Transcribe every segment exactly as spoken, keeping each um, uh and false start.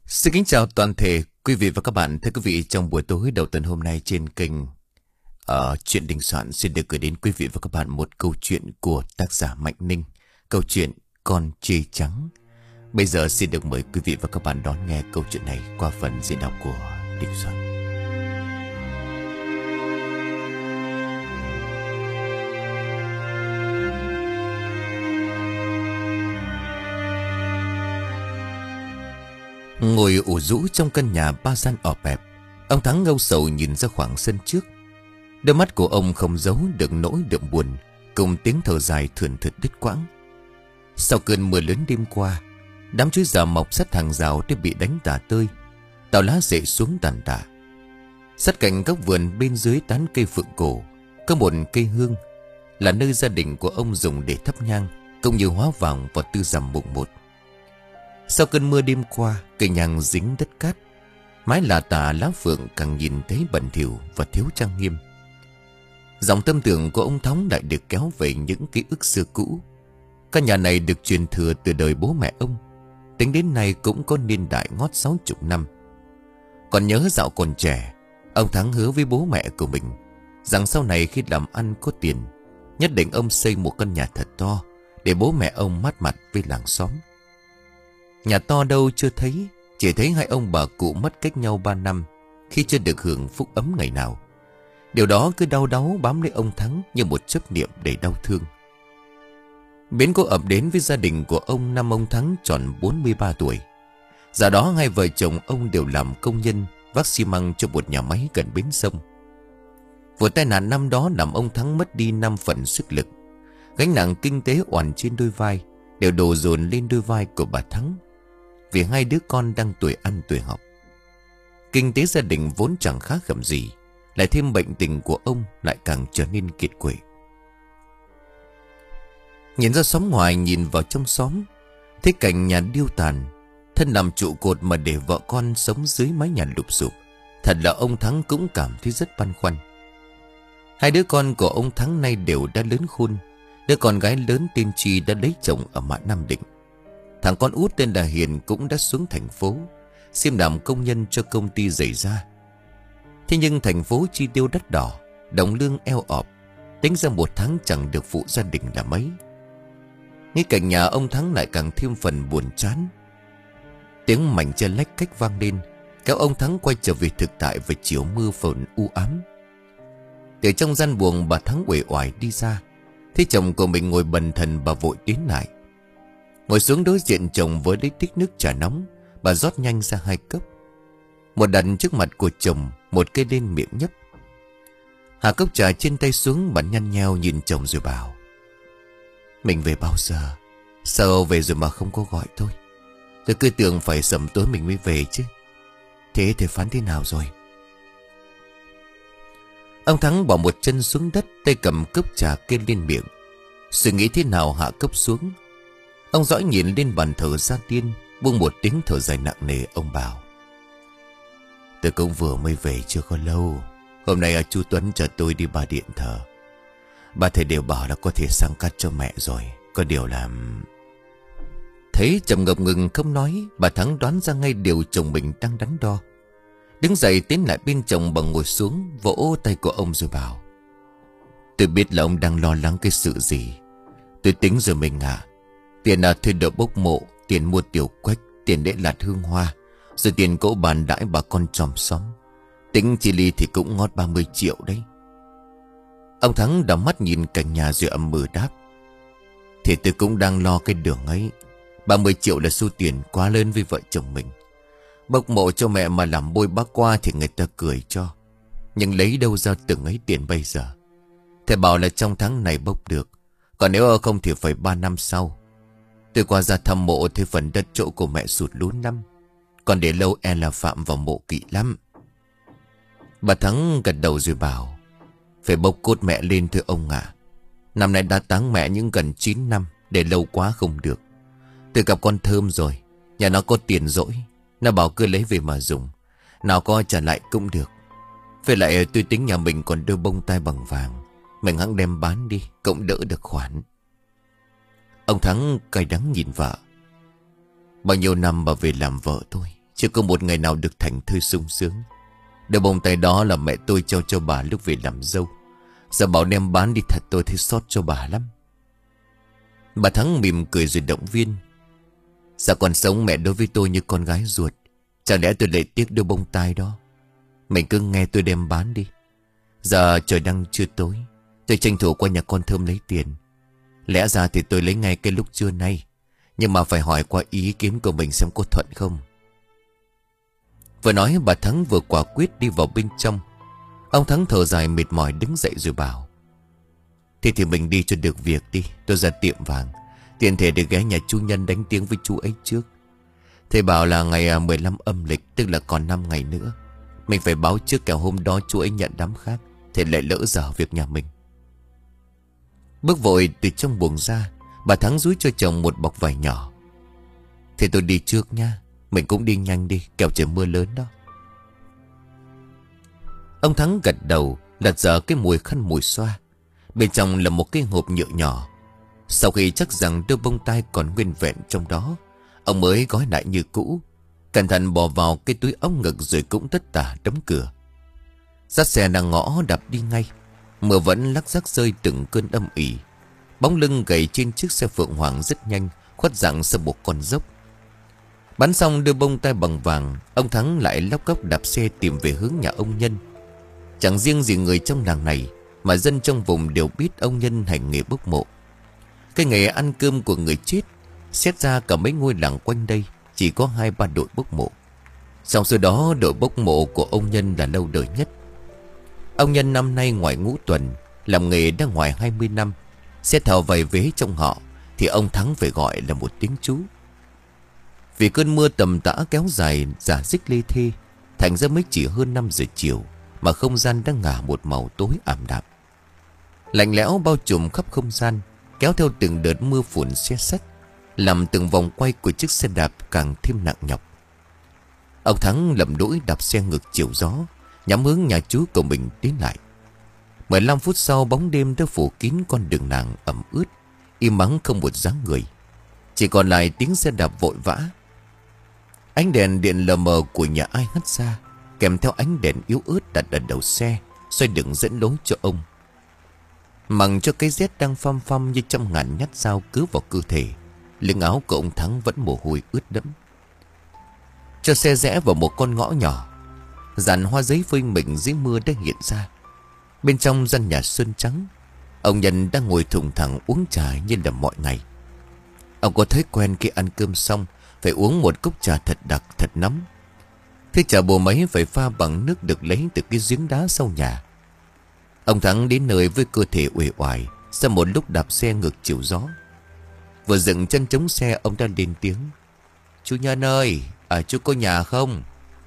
Xin kính chào toàn thể quý vị và các bạn. Thưa quý vị, trong buổi tối đầu tuần hôm nay trên kênh ở Chuyện Đình Soạn xin được gửi đến quý vị và các bạn một câu chuyện của tác giả Mạnh Ninh. Câu chuyện Con Chê Trắng. Bây giờ xin được mời quý vị và các bạn đón nghe câu chuyện này qua phần diễn đọc của Đình Soạn. Ngồi ủ rũ trong căn nhà ba gian ọp ẹp, ông Thắng âu sầu nhìn ra khoảng sân trước. Đôi mắt của ông không giấu được nỗi đượm buồn, cùng tiếng thở dài thườn thượt đứt quãng. Sau cơn mưa lớn đêm qua, đám chuối già mọc sát hàng rào đã bị đánh tả tơi, tàu lá rễ xuống tàn tạ. Sát cạnh góc vườn bên dưới tán cây phượng cổ có một cây hương, là nơi gia đình của ông dùng để thắp nhang, cũng như hóa vàng vào tư rằm mùng một. Sau cơn mưa đêm qua, cây nhang dính đất cát, mái lạ tả lá phượng càng nhìn thấy bẩn thỉu và thiếu trang nghiêm. Dòng tâm tưởng của ông Thắng lại được kéo về những ký ức xưa cũ. Căn nhà này được truyền thừa từ đời bố mẹ ông, tính đến nay cũng có niên đại ngót sáu chục năm. Còn nhớ dạo còn trẻ, ông Thắng hứa với bố mẹ của mình rằng sau này khi làm ăn có tiền, nhất định ông xây một căn nhà thật to để bố mẹ ông mát mặt với làng xóm. Nhà to đâu chưa thấy, chỉ thấy hai ông bà cụ mất cách nhau ba năm khi chưa được hưởng phúc ấm ngày nào. Điều đó cứ đau đáu bám lấy ông Thắng như một chấp niệm đầy đau thương. Biến cố ập đến với gia đình của ông năm ông Thắng tròn bốn mươi ba tuổi. Giờ đó hai vợ chồng ông đều làm công nhân vác xi măng cho một nhà máy gần bến sông. Vụ tai nạn năm đó làm ông Thắng mất đi năm phần sức lực. Gánh nặng kinh tế oằn trên đôi vai đều đổ dồn lên đôi vai của bà Thắng, vì hai đứa con đang tuổi ăn tuổi học. Kinh tế gia đình vốn chẳng khá khẩm gì, lại thêm bệnh tình của ông lại càng trở nên kiệt quệ. Nhìn ra xóm ngoài, nhìn vào trong xóm, thấy cảnh nhà điêu tàn, thân làm trụ cột mà để vợ con sống dưới mái nhà lụp xụp. Thật là ông Thắng cũng cảm thấy rất băn khoăn. Hai đứa con của ông Thắng nay đều đã lớn khôn. Đứa con gái lớn tên Chi đã lấy chồng ở Mã Nam Định. Thằng con út tên là Hiền cũng đã xuống thành phố xin làm công nhân cho công ty giày da. Thế nhưng thành phố chi tiêu đắt đỏ, đồng lương eo ọp, tính ra một tháng chẳng được phụ gia đình là mấy. Nghĩ cảnh nhà ông Thắng lại càng thêm phần buồn chán. Tiếng mảnh chơi lách cách vang lên, kéo ông Thắng quay trở về thực tại vào chiều mưa phùn u ám. Từ trong gian buồng, bà Thắng uể oải đi ra, thấy chồng của mình ngồi bần thần, bà vội tiến lại. Ngồi xuống đối diện chồng với lấy tích nước trà nóng, bà rót nhanh ra hai cốc. Một đặt trước mặt của chồng, một cây lên miệng nhấp. Hạ cốc trà trên tay xuống, bà nhăn nheo nhìn chồng rồi bảo: "Mình về bao giờ? Sao về rồi mà không có gọi tôi? Tôi cứ tưởng phải sầm tối mình mới về chứ. Thế thì phán thế nào rồi?" Ông Thắng bỏ một chân xuống đất, tay cầm cốc trà kê lên miệng, suy nghĩ thế nào hạ cốc xuống. Ông dõi nhìn lên bàn thờ gia tiên, buông một tiếng thở dài nặng nề. Ông bảo: "Tôi cũng vừa mới về chưa có lâu. Hôm nay chú Tuấn chờ tôi đi ba điện thờ. Ba thầy đều bảo là có thể sang cắt cho mẹ rồi. Có điều là..." Thấy chồng ngập ngừng không nói, bà Thắng đoán ra ngay điều chồng mình đang đắn đo. Đứng dậy tiến lại bên chồng, bà ngồi xuống vỗ tay của ông rồi bảo: "Tôi biết là ông đang lo lắng cái sự gì. Tôi tính rồi mình à. Tiền là thuê đỡ bốc mộ, tiền mua tiểu quách, tiền để lạt hương hoa, rồi tiền cỗ bàn đãi bà con chòm xóm. Tính chi ly thì cũng ngót ba mươi triệu đấy." Ông Thắng đảo mắt nhìn cảnh nhà rồi ậm ừ đáp: "Thì tôi cũng đang lo cái đường ấy. Ba mươi triệu là số tiền quá lớn với vợ chồng mình. Bốc mộ cho mẹ mà làm bôi bác qua thì người ta cười cho. Nhưng lấy đâu ra từng ấy tiền bây giờ? Thầy bảo là trong tháng này bốc được, còn nếu không thì phải ba năm sau. Tôi qua ra thăm mộ thấy phần đất chỗ của mẹ sụt lún lắm, còn để lâu e là phạm vào mộ kỵ lắm." Bà Thắng gật đầu rồi bảo: "Phải bốc cốt mẹ lên thưa ông ạ. Năm nay đã táng mẹ những gần chín năm, để lâu quá không được. Tôi gặp con Thơm rồi, nhà nó có tiền rỗi, nó bảo cứ lấy về mà dùng, nào có trả lại cũng được. Với lại tôi tính nhà mình còn đôi bông tai bằng vàng, mình hẵng đem bán đi cũng đỡ được khoản." Ông Thắng cay đắng nhìn vợ: "Bao nhiêu năm bà về làm vợ tôi, Chưa có một ngày nào được thành thơi sung sướng. Đôi bông tai đó là mẹ tôi trao cho bà lúc về làm dâu. Giờ bảo đem bán đi thật tôi thấy xót cho bà lắm. Bà Thắng mỉm cười rồi động viên. Sao còn sống mẹ đối với tôi như con gái ruột. Chẳng lẽ tôi lại tiếc đôi bông tai đó. Mình cứ nghe tôi đem bán đi. Giờ trời đang chưa tối, tôi tranh thủ qua nhà con Thơm lấy tiền. Lẽ ra thì tôi lấy ngay cái lúc trưa nay, nhưng mà phải hỏi qua ý kiến của mình xem có thuận không. Vừa nói bà Thắng vừa quả quyết đi vào bên trong. Ông Thắng thở dài mệt mỏi đứng dậy rồi bảo: Thế thì mình đi cho được việc đi. Tôi ra tiệm vàng, tiện thể để ghé nhà chú Nhân đánh tiếng với chú ấy trước. Thầy bảo là ngày mười lăm âm lịch, tức là còn năm ngày nữa. Mình phải báo trước kẻo hôm đó chú ấy nhận đám khác, thì lại lỡ dở việc nhà mình. Bước vội từ trong buồng ra, bà Thắng dúi cho chồng một bọc vải nhỏ. Thế tôi đi trước nha. Mình cũng đi nhanh đi, kẻo trời mưa lớn đó. Ông Thắng gật đầu, lật dở cái mùi khăn mùi xoa. Bên trong là một cái hộp nhựa nhỏ. Sau khi chắc rằng đôi bông tai còn nguyên vẹn trong đó, ông mới gói lại như cũ, cẩn thận bỏ vào cái túi ống ngực rồi cũng tất tả đóng cửa. Dắt xe đang ngõ đạp đi ngay. Mưa vẫn lắc rắc rơi từng cơn âm ỉ. Bóng lưng gầy trên chiếc xe Phượng Hoàng rất nhanh khuất dạng sau một con dốc. Bắn xong đưa bông tai bằng vàng, ông Thắng lại lóc cóc đạp xe tìm về hướng nhà ông Nhân. Chẳng riêng gì người trong làng này, mà dân trong vùng đều biết ông Nhân hành nghề bốc mộ. Cái nghề ăn cơm của người chết, xét ra cả mấy ngôi làng quanh đây chỉ có hai ba đội bốc mộ. Trong số đó đội bốc mộ của ông Nhân là lâu đời nhất. Ông Nhân năm nay ngoài ngũ tuần, làm nghề đã ngoài hai mươi năm. Xét theo vài vế trong họ thì ông Thắng phải gọi là một tiếng chú. Vì cơn mưa tầm tã kéo dài rả rích lê thê, thành ra mới chỉ hơn năm giờ chiều mà không gian đang ngả một màu tối ảm đạm. Lạnh lẽo bao trùm khắp không gian, kéo theo từng đợt mưa phùn xe sắt, làm từng vòng quay của chiếc xe đạp càng thêm nặng nhọc. Ông Thắng lầm đũi đạp xe ngược chiều gió, nhắm hướng nhà chú của mình tiến lại. mười lăm phút sau, bóng đêm đã phủ kín con đường làng ẩm ướt, im ắng không một dáng người, chỉ còn lại tiếng xe đạp vội vã. Ánh đèn điện lờ mờ của nhà ai hắt ra, kèm theo ánh đèn yếu ớt đặt ở đầu xe, xoay đường dẫn lối cho ông. Mặc cho cái rét đang phăm phăm như trăm ngàn nhát dao cứ vào cơ thể, lưng áo của ông Thắng vẫn mồ hôi ướt đẫm. Cho xe rẽ vào một con ngõ nhỏ, dàn hoa giấy phơi mình dưới mưa đã hiện ra. Bên trong gian nhà sơn trắng, ông Nhân đang ngồi thùng thẳng uống trà như là mọi ngày. Ông có thói quen khi ăn cơm xong phải uống một cốc trà thật đặc thật nóng. Thế trà bồ máy phải pha bằng nước được lấy từ cái giếng đá sau nhà. Ông Thắng đến nơi với cơ thể uể oải sau một lúc đạp xe ngược chiều gió. Vừa dựng chân chống xe, ông ta lên tiếng: Chú Nhân ơi, à, chú có nhà không?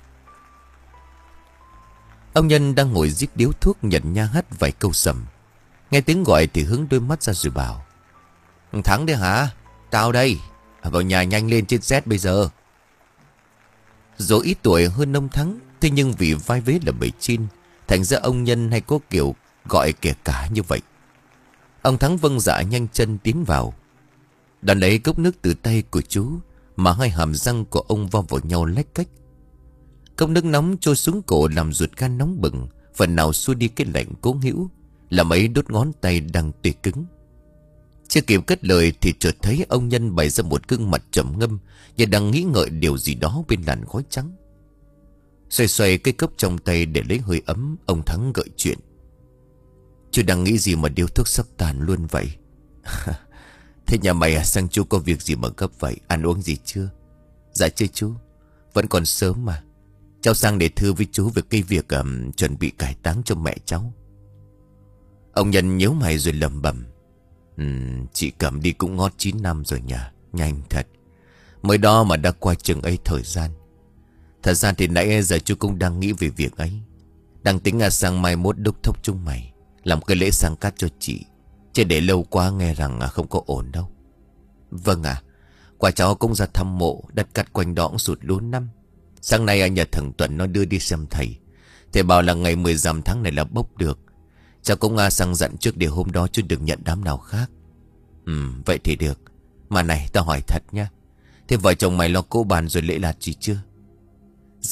Ông Nhân đang ngồi rít điếu thuốc nhận nha hát vài câu sầm. Nghe tiếng gọi thì hướng đôi mắt ra rồi bảo: Thắng đấy hả? Tao đây. Vào nhà nhanh lên, chết rét bây giờ. Dù ít tuổi hơn ông Thắng, thế nhưng vì vai vế là bầy chin, thành ra ông Nhân hay có kiểu gọi kẻ cả như vậy. Ông Thắng vâng dạ nhanh chân tiến vào, đón lấy cốc nước từ tay của chú, mà hai hàm răng của ông va vào nhau lách cách. Cốc nước nóng trôi xuống cổ làm ruột gan nóng bừng, phần nào xua đi cái lạnh cố hữu, làm ấy đốt ngón tay đang tê cứng. Chưa kịp cất lời thì chợt thấy ông Nhân bày ra một gương mặt trầm ngâm, như đang nghĩ ngợi điều gì đó bên làn khói trắng. Xoay xoay cái cốc trong tay để lấy hơi ấm, ông Thắng gợi chuyện: Chú đang nghĩ gì mà điếu thuốc sắp tàn luôn vậy? Thế nhà mày à, sang chú có việc gì mà gấp vậy? Ăn uống gì chưa? Dạ chưa chú, vẫn còn sớm mà. Cháu sang để thưa với chú về cái việc um, chuẩn bị cải táng cho mẹ cháu. Ông Nhân nhíu mày rồi lẩm bẩm: uhm, Chị Cẩm đi cũng ngót chín năm rồi nhỉ? Nhanh thật. Mới đó mà đã qua chừng ấy thời gian. Thật ra thì nãy giờ chú cũng đang nghĩ về việc ấy. Đang tính là sang mai mốt đốc thúc chúng mày làm cái lễ sang cát cho chị, chứ để lâu quá nghe rằng không có ổn đâu. Vâng ạ. À, quả cháu cũng ra thăm mộ, đất cát quanh đó cũng sụt lún năm. Sáng nay anh nhờ thằng Tuấn nó đưa đi xem thầy. Thầy bảo là ngày mười rằm tháng này là bốc được. Cháu cũng à, sang dặn trước để hôm đó chứ đừng nhận đám nào khác. Ừ, vậy thì được. Mà này, tao hỏi thật nha, thế vợ chồng mày lo cỗ bàn rồi lễ lạt gì chưa?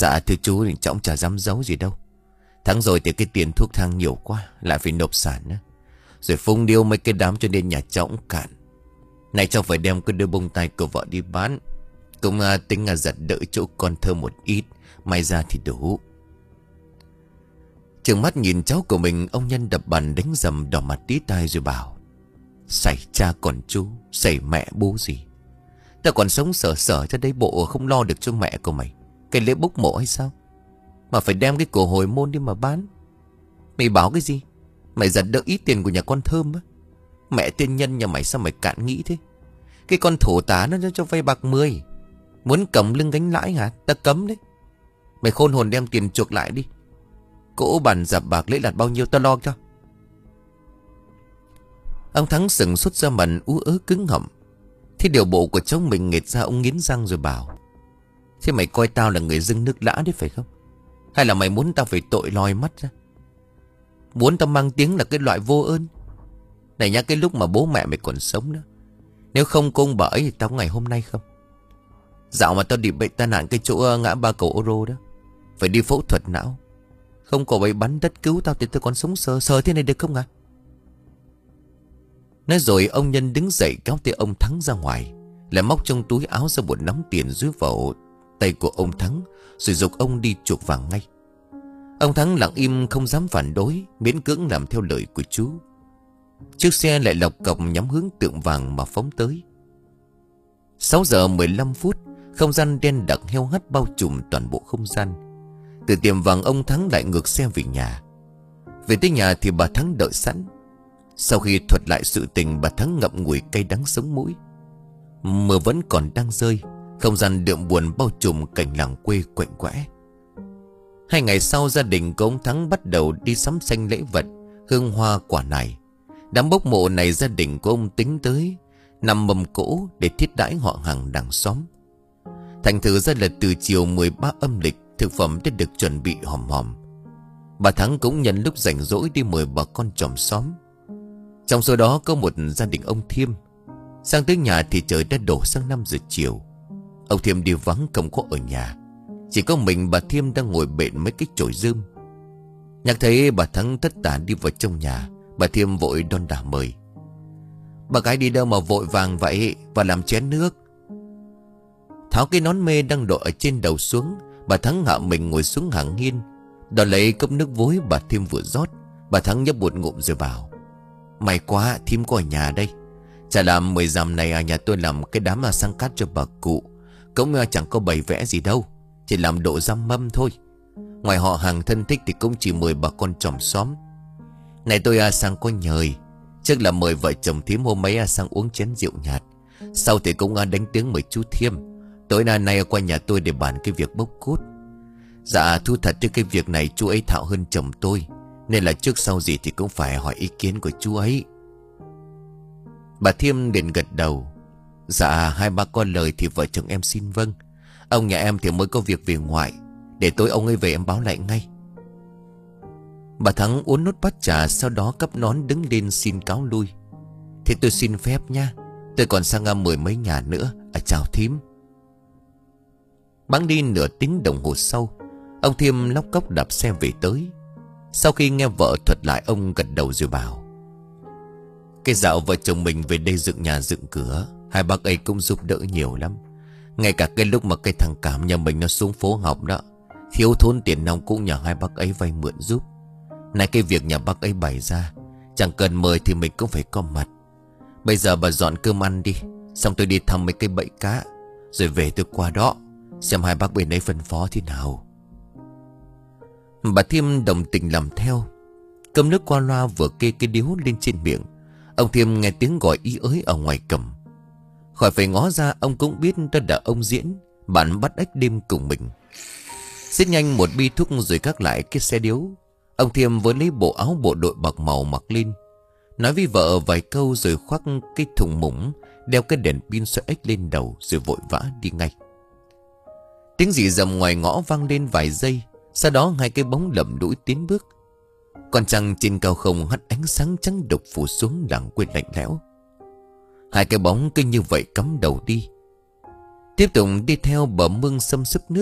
Dạ thưa chú thì cháu chả dám giấu gì đâu. Tháng rồi thì cái tiền thuốc thang nhiều quá, lại phải nộp sản nữa. Rồi phung điêu mấy cái đám cho nên nhà cháu cũng cạn. Này cháu phải đem cái đôi bông tai của vợ đi bán. Cũng à, tính là giật đỡ chỗ con thơ một ít. May ra thì đủ. Trừng mắt nhìn cháu của mình, ông Nhân đập bàn đánh dầm đỏ mặt tí tai rồi bảo: Xảy cha còn chú, xảy mẹ bố gì. Ta còn sống sở sở cho đấy, bộ không lo được cho mẹ của mày cái lễ bốc mộ hay sao? Mà phải đem cái cổ hồi môn đi mà bán. Mày bảo cái gì? Mày giật đỡ ít tiền của nhà con Thơm á. Mẹ tiên nhân nhà mày sao mày cạn nghĩ thế? Cái con thổ tá nó cho vay bạc mười, muốn cầm lưng gánh lãi hả? Ta cấm đấy. Mày khôn hồn đem tiền chuộc lại đi. Cỗ bàn dạp bạc lấy lạt bao nhiêu ta lo cho. Ông Thắng sừng sốt ra mặt ú ớ cứng họng. Thế điều bộ của cháu mình nghệt ra, ông nghiến răng rồi bảo: Thế mày coi tao là người dưng nước lã đấy phải không? Hay là mày muốn tao phải tội lòi mắt ra? Muốn tao mang tiếng là cái loại vô ơn? Này nhá, cái lúc mà bố mẹ mày còn sống đó, nếu không cô ông bà ấy thì tao có ngày hôm nay không? Dạo mà tao bị bệnh tai nạn cái chỗ ngã ba cầu ô rô đó, phải đi phẫu thuật não. Không có bấy bắn đất cứu tao thì tôi còn sống sờ sờ thế này được không à? Nói rồi ông Nhân đứng dậy kéo tay ông Thắng ra ngoài, lại móc trong túi áo ra một nắm tiền dưới vào tay của ông Thắng, rồi giục ông đi chuộc vàng ngay. Ông Thắng lặng im không dám phản đối, miễn cưỡng làm theo lời của chú. Chiếc xe lại lộc cọc nhắm hướng tượng vàng mà phóng tới. Sáu giờ mười lăm phút, không gian đen đặc heo hắt bao trùm toàn bộ không gian. Từ tiệm vàng ông Thắng lại ngược xe về nhà. Về tới nhà thì bà Thắng đợi sẵn. Sau khi thuật lại sự tình, bà Thắng ngậm ngùi cay đắng sống mũi. Mưa vẫn còn đang rơi, không gian đượm buồn bao trùm cảnh làng quê quạnh quẽ. Hai ngày sau, gia đình của ông Thắng bắt đầu đi sắm xanh lễ vật, hương hoa quả này. Đám bốc mộ này gia đình của ông tính tới nằm mầm cỗ để thiết đãi họ hàng làng xóm. Thành thử ra là từ chiều mười ba âm lịch, thực phẩm đã được chuẩn bị hòm hòm. Bà Thắng cũng nhân lúc rảnh rỗi đi mời bà con chòm xóm. Trong số đó có một gia đình ông Thiêm. Sang tới nhà thì trời đã đổ sang năm giờ chiều. Ông Thiêm đi vắng không có ở nhà. Chỉ có mình bà Thiêm đang ngồi bện mấy cái chổi rơm. Nhắc thấy bà Thắng tất tả đi vào trong nhà, bà Thiêm vội đon đả mời: Bà gái đi đâu mà vội vàng vậy, và làm chén nước. Tháo cái nón mê đang đội ở trên đầu xuống, bà Thắng hạ mình ngồi xuống hàng hiên. Đòi lấy cốc nước vối bà Thiêm vừa rót. Bà Thắng nhấp một ngụm rồi bảo: May quá, thím có ở nhà đây. Chả làm mười dặm này à, nhà tôi làm cái đám mà sang cát cho bà cụ. Cũng chẳng có bày vẽ gì đâu, chỉ làm độ răm mâm thôi. Ngoài họ hàng thân thích thì cũng chỉ mời bà con chòm xóm. Này tôi à, sang có nhời. Trước là mời vợ chồng thím hôm ấy à, sang uống chén rượu nhạt. Sau thì cũng à, đánh tiếng mời chú Thiêm. Tối nay nay qua nhà tôi để bàn cái việc bốc cốt. Dạ thu thật chứ cái việc này chú ấy thạo hơn chồng tôi, nên là trước sau gì thì cũng phải hỏi ý kiến của chú ấy. Bà Thiêm liền gật đầu: Dạ hai ba con lời thì vợ chồng em xin vâng. Ông nhà em thì mới có việc về ngoại, để tối ông ấy về em báo lại ngay. Bà Thắng uống nốt bát trà, sau đó cắp nón đứng lên xin cáo lui. Thế tôi xin phép nha, tôi còn sang à, mười mấy nhà nữa. À chào thím. Bẵng đi nửa tiếng đồng hồ sau, ông Thiêm lóc cóc đạp xe về tới. Sau khi nghe vợ thuật lại, ông gật đầu rồi bảo: Cái dạo vợ chồng mình về đây dựng nhà dựng cửa, hai bác ấy cũng giúp đỡ nhiều lắm. Ngay cả cái lúc mà cái thằng Cảm nhà mình nó xuống phố học đó, thiếu thốn tiền nong cũng nhờ hai bác ấy vay mượn giúp. Này cái việc nhà bác ấy bày ra, chẳng cần mời thì mình cũng phải có mặt. Bây giờ bà dọn cơm ăn đi, xong tôi đi thăm mấy cái bẫy cá, rồi về tôi qua đó xem hai bác bên ấy phân phó thế nào. Bà Thiêm đồng tình làm theo. Cơm nước qua loa vừa kê cái điếu lên trên miệng, ông Thiêm nghe tiếng gọi ý ới ở ngoài cầm. Khỏi phải ngó ra, ông cũng biết đó là ông Diễn, bạn bắt ếch đêm cùng mình. Xếp nhanh một bi thuốc rồi gác lại cái xe điếu. Ông Thiêm với lấy bộ áo bộ đội bạc màu mặc lên, nói với vợ vài câu rồi khoác cái thùng mũng, đeo cái đèn pin soi ếch lên đầu rồi vội vã đi ngay. Tiếng rì rầm ngoài ngõ vang lên vài giây, sau đó hai cái bóng lầm đũi tiến bước. Con trăng trên cao không hắt ánh sáng trắng đục phủ xuống làng quê lạnh lẽo. Hai cái bóng cứ như vậy cắm đầu đi, tiếp tục đi theo bờ mương xâm xấp nước.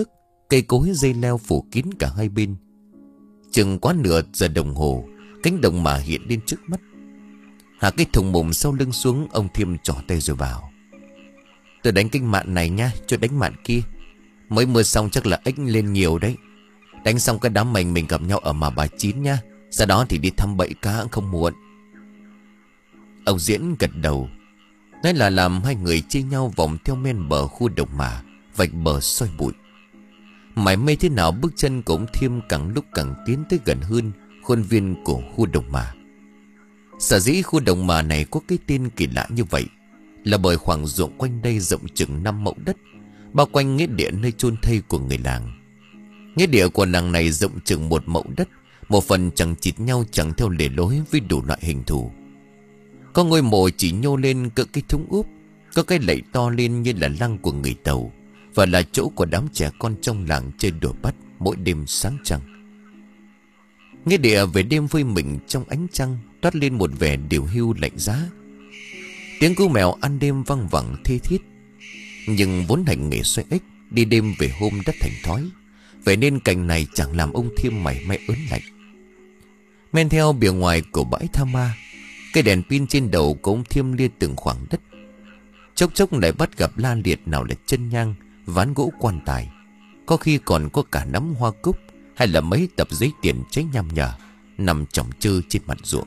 Cây cối dây leo phủ kín cả hai bên. Chừng quá nửa giờ đồng hồ, cánh đồng mà hiện lên trước mắt. Hạ cái thùng mồm sau lưng xuống, ông Thiêm trỏ tay rồi bảo: "Tôi đánh cái mạn này nha, cho đánh mạn kia. Mới mưa xong chắc là ếch lên nhiều đấy. Đánh xong cái đám mình mình gặp nhau ở mà bà Chín nha. Sau đó thì đi thăm bẫy cá không muộn." Ông Diễn gật đầu. Nói là làm hai người chia nhau vòng theo men bờ khu đồng mà, vạch bờ soi bụi. Mải mê thế nào bước chân của ông Thiêm càng lúc càng tiến tới gần hơn khuôn viên của khu đồng mà. Sở dĩ khu đồng mà này có cái tên kỳ lạ như vậy là bởi khoảng ruộng quanh đây rộng chừng năm mẫu đất, bao quanh nghĩa địa nơi chôn thây của người làng. Nghĩa địa của làng này rộng chừng một mẫu đất, một phần chẳng chịt nhau chẳng theo lề lối với đủ loại hình thù. Có ngôi mộ chỉ nhô lên cỡ cái thúng úp, có cái lạy to lên như là lăng của người Tàu, và là chỗ của đám trẻ con trong làng chơi đùa bắt mỗi đêm sáng trăng. Nghĩa địa về đêm vơi mình trong ánh trăng, toát lên một vẻ điều hưu lạnh giá. Tiếng cú mèo ăn đêm văng vẳng thê thiết. Nhưng vốn hành nghề xoay ếch, đi đêm về hôm đã thành thói, vậy nên cảnh này chẳng làm ông Thiêm mảy may ớn lạnh. Men theo bìa ngoài của bãi Tha Ma, cây đèn pin trên đầu của ông Thiêm lia từng khoảng đất. Chốc chốc lại bắt gặp la liệt, nào là chân nhang, ván gỗ quan tài, có khi còn có cả nắm hoa cúc, hay là mấy tập giấy tiền cháy nham nhở nằm chồng chơ trên mặt ruộng.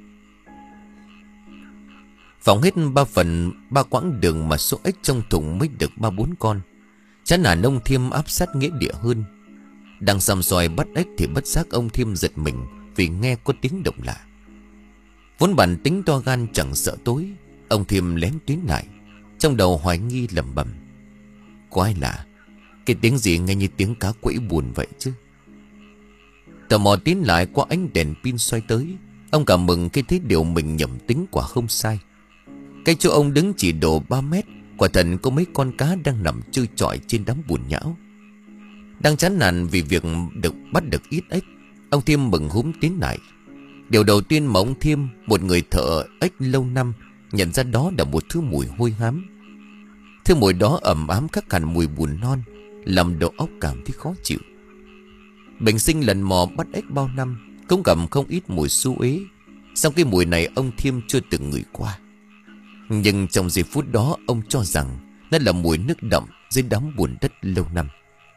Vòng hết ba phần ba quãng đường mà số ếch trong thùng mới được ba bốn con. Chán nản ông Thiêm áp sát nghĩa địa hơn. Đang săm soi bắt ếch thì bất giác ông Thiêm giật mình vì nghe có tiếng động lạ. Vốn bản tính to gan chẳng sợ tối, ông Thiêm lén tiến lại, trong đầu hoài nghi lẩm bẩm: "Quái lạ, cái tiếng gì nghe như tiếng cá quẫy buồn vậy chứ?" Tò mò tiến lại qua ánh đèn pin soi tới, ông cảm mừng khi thấy điều mình nhầm tính quả không sai. Cái chỗ ông đứng chỉ độ ba mét, quả thật có mấy con cá đang nằm chơi chọi trên đám bùn nhão. Đang chán nản vì việc được bắt được ít ếch, ông Thiêm mừng húm tiến lại. Điều đầu tiên mà ông Thiêm, một người thợ ếch lâu năm, nhận ra đó là một thứ mùi hôi hám. Thứ mùi đó ẩm ám khác hẳn mùi bùn non, làm đầu óc cảm thấy khó chịu. Bình sinh lần mò bắt ếch bao năm, cũng gặp không ít mùi xú uế, song cái mùi này ông Thiêm chưa từng ngửi qua. Nhưng trong giây phút đó ông cho rằng nó là mùi nước đậm dưới đám bùn đất lâu năm.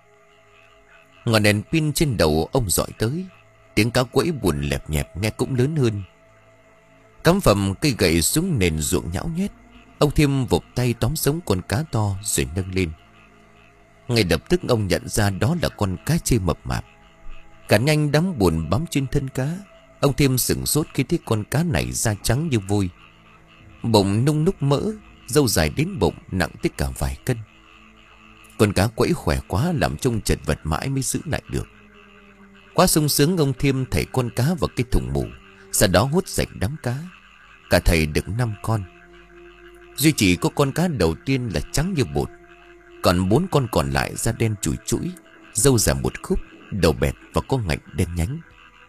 Ngọn đèn pin trên đầu ông dọi tới, tiếng cá quẫy buồn lẹp nhẹp nghe cũng lớn hơn. Cắm phầm cây gậy xuống nền ruộng nhão nhét, ông Thiêm vụt tay tóm sống con cá to rồi nâng lên. Ngay lập tức ông nhận ra đó là con cá chê mập mạp. Cả nhanh đám bùn bám trên thân cá, ông Thiêm sửng sốt khi thấy con cá này da trắng như vôi, bụng nung núc mỡ, râu dài đến bụng, nặng tới cả vài cân. Con cá quẫy khỏe quá, làm trông chật vật mãi mới giữ lại được. Quá sung sướng, ông Thiêm thảy con cá vào cái thùng mù, sau đó hút sạch đám cá. Cả thầy được năm con. Duy chỉ có con cá đầu tiên là trắng như bột, còn bốn con còn lại da đen chùi chũi, râu dài một khúc, đầu bẹt và có ngạnh đen nhánh.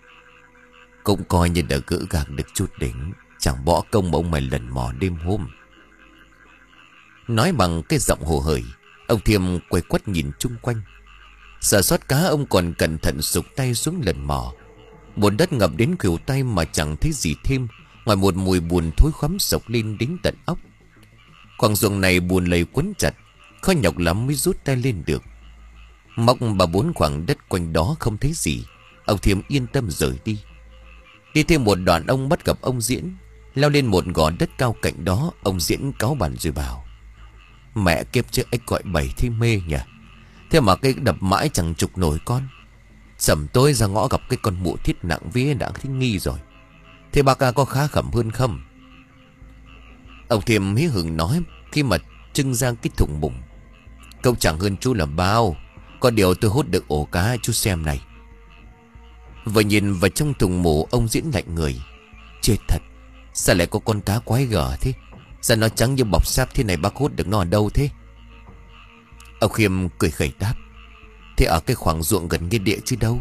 Cũng coi như đã gỡ gạc được chút đỉnh, chẳng bỏ công mà ông mày lần mò đêm hôm. Nói bằng cái giọng hồ hởi, ông Thiêm quay quắt nhìn chung quanh. Sợ sót cá, ông còn cẩn thận sục tay xuống lần mò. Bùn đất ngập đến khuỷu tay mà chẳng thấy gì thêm, ngoài một mùi buồn thối khoắm sộc lên đến tận óc. Khoảng ruộng này bùn lầy quấn chặt, khó nhọc lắm mới rút tay lên được. Móc ba bốn khoảng đất quanh đó không thấy gì, ông Thiêm yên tâm rời đi. Đi thêm một đoạn ông bắt gặp ông Diễn leo lên một gò đất cao cạnh đó. Ông Diễn cáu bẳn rồi bảo: "Mẹ kiếp chứ, ếch gọi bầy thấy mê nhỉ. Thế mà cái đập mãi chẳng trục nổi con. Sẩm tối ra ngõ gặp cái con mụ thiết nặng vía đã thấy nghi rồi. Thế bác ca có khá khẩm hơn không?" Ông Thiêm hí hửng nói khi mà trưng ra cái thùng bụng: "Cậu chẳng hơn chú là bao. Có điều tôi hút được ổ cá, chú xem này." Vừa nhìn vào trong thùng mù, ông Diễn lạnh người: "Chết thật, sao lại có con cá quái gở thế? Sao nó trắng như bọc sáp thế này, bác hút được nó ở đâu thế?" Ông Khiêm cười khẩy đáp: "Thế ở cái khoảng ruộng gần nghĩa địa chứ đâu."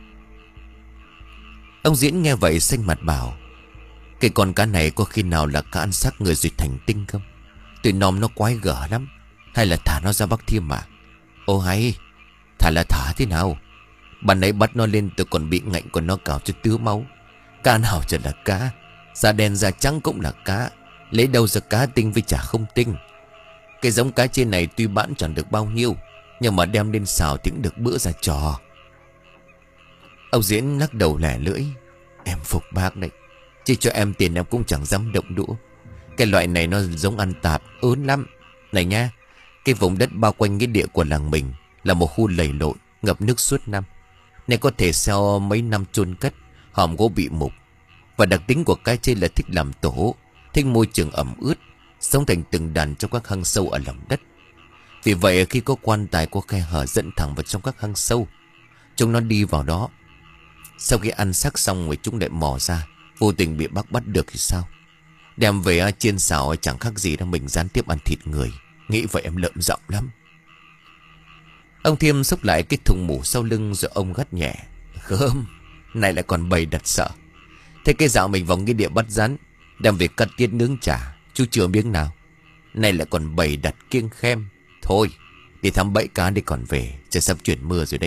Ông Diễn nghe vậy xanh mặt bảo: "Cái con cá này có khi nào là cá ăn xác người rồi thành tinh không? Tụi nòm nó quái gở lắm. Hay là thả nó ra Bắc Thiêm mà? Ô hay, Thả là thả thế nào? Bạn ấy bắt nó lên tôi còn bị ngạnh của nó cào cho tứa máu. Cá nào chả là cá, da đen da trắng cũng là cá. Lấy đâu ra cá tinh với chả không tinh. Cái giống cá trên này tuy bán chẳng được bao nhiêu, nhưng mà đem lên xào thì cũng được bữa ra trò. Ông Diễn lắc đầu lẻ lưỡi. Em phục bác đấy, chứ cho em tiền em cũng chẳng dám động đũa. Cái loại này nó giống ăn tạp, ớn lắm. Này nha, cái vùng đất bao quanh nghĩa địa của làng mình là một khu lầy lội, ngập nước suốt năm, nên có thể sau mấy năm chôn cất, hòm gỗ bị mục. Và đặc tính của cái trên là thích làm tổ, thích môi trường ẩm ướt, sống thành từng đàn trong các hang sâu ở lòng đất. Vì vậy khi có quan tài có khe hở dẫn thẳng vào trong các hang sâu, chúng nó đi vào đó. Sau khi ăn xác xong rồi chúng lại mò ra, vô tình bị bác bắt được thì sao? Đem về chiên xào chẳng khác gì là mình gián tiếp ăn thịt người. Nghĩ vậy em lợm giọng lắm. Ông Thiêm xốc lại cái thùng mủ sau lưng rồi ông gắt nhẹ. Gớm, này lại còn bày đặt sợ. Thế cái dạo mình vào nghĩa địa bắt rắn, đem về cắt tiết nướng chả, chú chưa miếng nào. Này lại còn bày đặt kiêng khem. Thôi, đi thăm bẫy cá đi còn về, trời sắp chuyển mưa rồi đấy.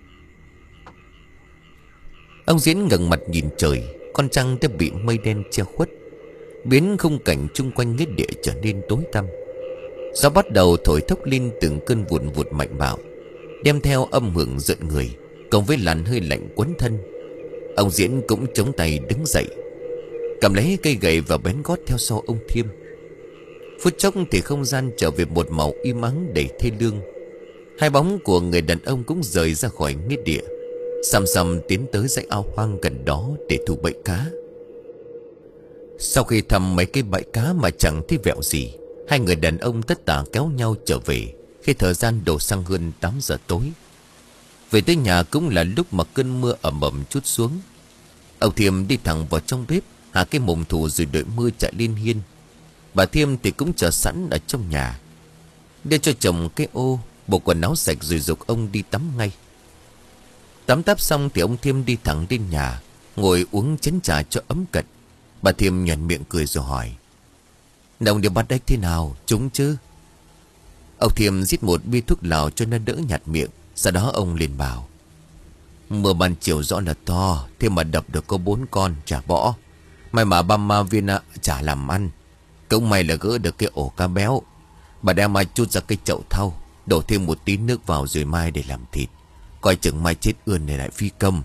Ông Diễn ngẩng mặt nhìn trời, con trăng đã bị mây đen che khuất, biến khung cảnh chung quanh nghĩa địa trở nên tối tăm. Gió bắt đầu thổi thốc lên từng cơn vùn vụt mạnh bạo, đem theo âm hưởng giận người, cộng với làn hơi lạnh quấn thân. Ông Diễn cũng chống tay đứng dậy, cầm lấy cây gậy và bén gót theo sau ông Thiêm. Phút chốc thì không gian trở về một màu im ắng đầy thê lương. Hai bóng của người đàn ông cũng rời ra khỏi nghĩa địa, xăm xăm tiến tới dãy ao hoang gần đó để thu bẫy cá. Sau khi thăm mấy cái bẫy cá mà chẳng thấy vẹo gì, hai người đàn ông tất tả kéo nhau trở về khi thời gian đổ sang hơn tám giờ tối. Về tới nhà cũng là lúc mà cơn mưa ẩm ẩm trút xuống. Ông Thiêm đi thẳng vào trong bếp, hạ cái mùng thủ rồi đợi mưa chạy lên hiên. Bà Thiêm thì cũng chờ sẵn ở trong nhà, đưa cho chồng cái ô, bộ quần áo sạch rồi giục ông đi tắm ngay. Tắm táp xong thì ông Thiêm đi thẳng đến nhà, ngồi uống chén trà cho ấm cật. Bà Thiêm nhoẻn miệng cười rồi hỏi. Ông đi bắt ếch thế nào, trúng chứ? Ông Thiêm rít một bia thuốc lào cho nó đỡ nhạt miệng. Sau đó ông liền bảo. Mưa ban chiều rõ là to, thế mà đập được có bốn con chả bỏ. May mà băm ma viên à, chả làm ăn. Cũng may là gỡ được cái ổ cá béo. Bà đem mai chút ra cái chậu thau, đổ thêm một tí nước vào rồi mai để làm thịt. Coi chừng mai chết ươn này lại phi công.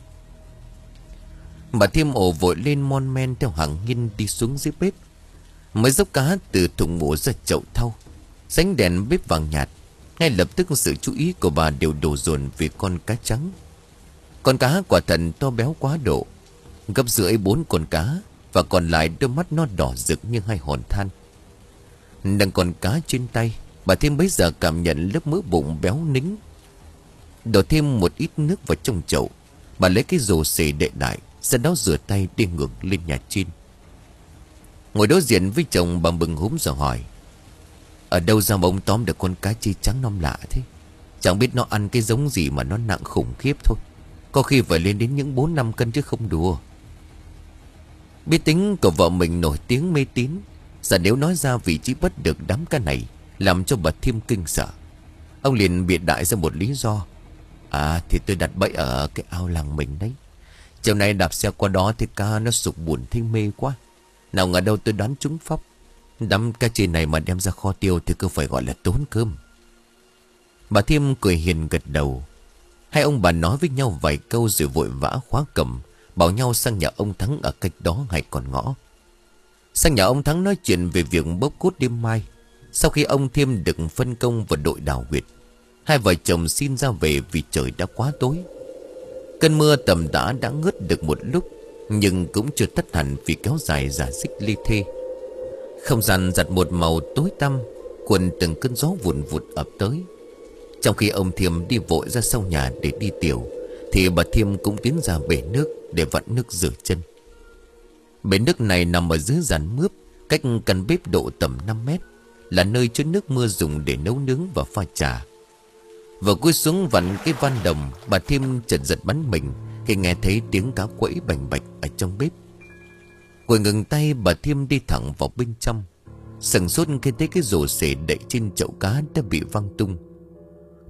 Bà Thiêm ổ vội lên mon men theo hàng nghiên đi xuống dưới bếp. Mới dốc cá từ thùng mủ ra chậu thau, sánh đèn bếp vàng nhạt. Ngay lập tức sự chú ý của bà đều đổ dồn về con cá trắng. Con cá quả thần to béo quá độ, gấp rưỡi bốn con cá, và còn lại đôi mắt nó đỏ rực như hai hòn than. Nâng con cá trên tay, bà Thiêm bấy giờ cảm nhận lớp mỡ bụng béo nính. Đổ thêm một ít nước vào trong chậu, bà lấy cái rổ xề đệ lại, sau đó rửa tay đi ngược lên nhà trên. Ngồi đối diện với chồng, bà mừng húm rồi hỏi. Ở đâu ra mà ông tóm được con cá chi trắng non lạ thế? Chẳng biết nó ăn cái giống gì mà nó nặng khủng khiếp thôi. Có khi phải lên đến những bốn năm cân chứ không đùa. Biết tính của vợ mình nổi tiếng mê tín, giờ nếu nói ra vị trí bắt được đám cá này, làm cho bà Thiêm kinh sợ. Ông liền biện đại ra một lý do. À thì tôi đặt bẫy ở cái ao làng mình đấy. Chiều nay đạp xe qua đó thì cá nó sụp buồn thấy mê quá. Nào ngờ đâu tôi đoán trúng phóc. Đám cá trên này mà đem ra kho tiêu thì cứ phải gọi là tốn cơm. Bà Thiêm cười hiền gật đầu. Hai ông bà nói với nhau vài câu rồi vội vã khóa cầm, bảo nhau sang nhà ông Thắng ở cách đó hay còn ngõ. Sang nhà ông Thắng nói chuyện về việc bốc cốt đêm mai. Sau khi ông Thiêm được phân công vào đội đào huyệt, hai vợ chồng xin ra về vì trời đã quá tối. Cơn mưa tầm tã đã ngớt được một lúc, nhưng cũng chưa tắt hẳn vì kéo dài rả rích ly thê. Không gian giặt một màu tối tăm, cuồn từng cơn gió vụn vụt ập tới. Trong khi ông Thiêm đi vội ra sau nhà để đi tiểu, thì bà Thiêm cũng tiến ra bể nước để vặn nước rửa chân. Bể nước này nằm ở dưới giàn mướp, cách căn bếp độ tầm năm mét, là nơi chứa nước mưa dùng để nấu nướng và pha trà. Vừa cúi xuống vặn cái van đồng, bà Thiêm chợt giật bắn mình khi nghe thấy tiếng cá quẫy bành bạch ở trong bếp. Rồi ngừng tay, bà Thiêm đi thẳng vào bên trong, sừng sốt khi thấy cái rổ xề đậy trên chậu cá đã bị văng tung.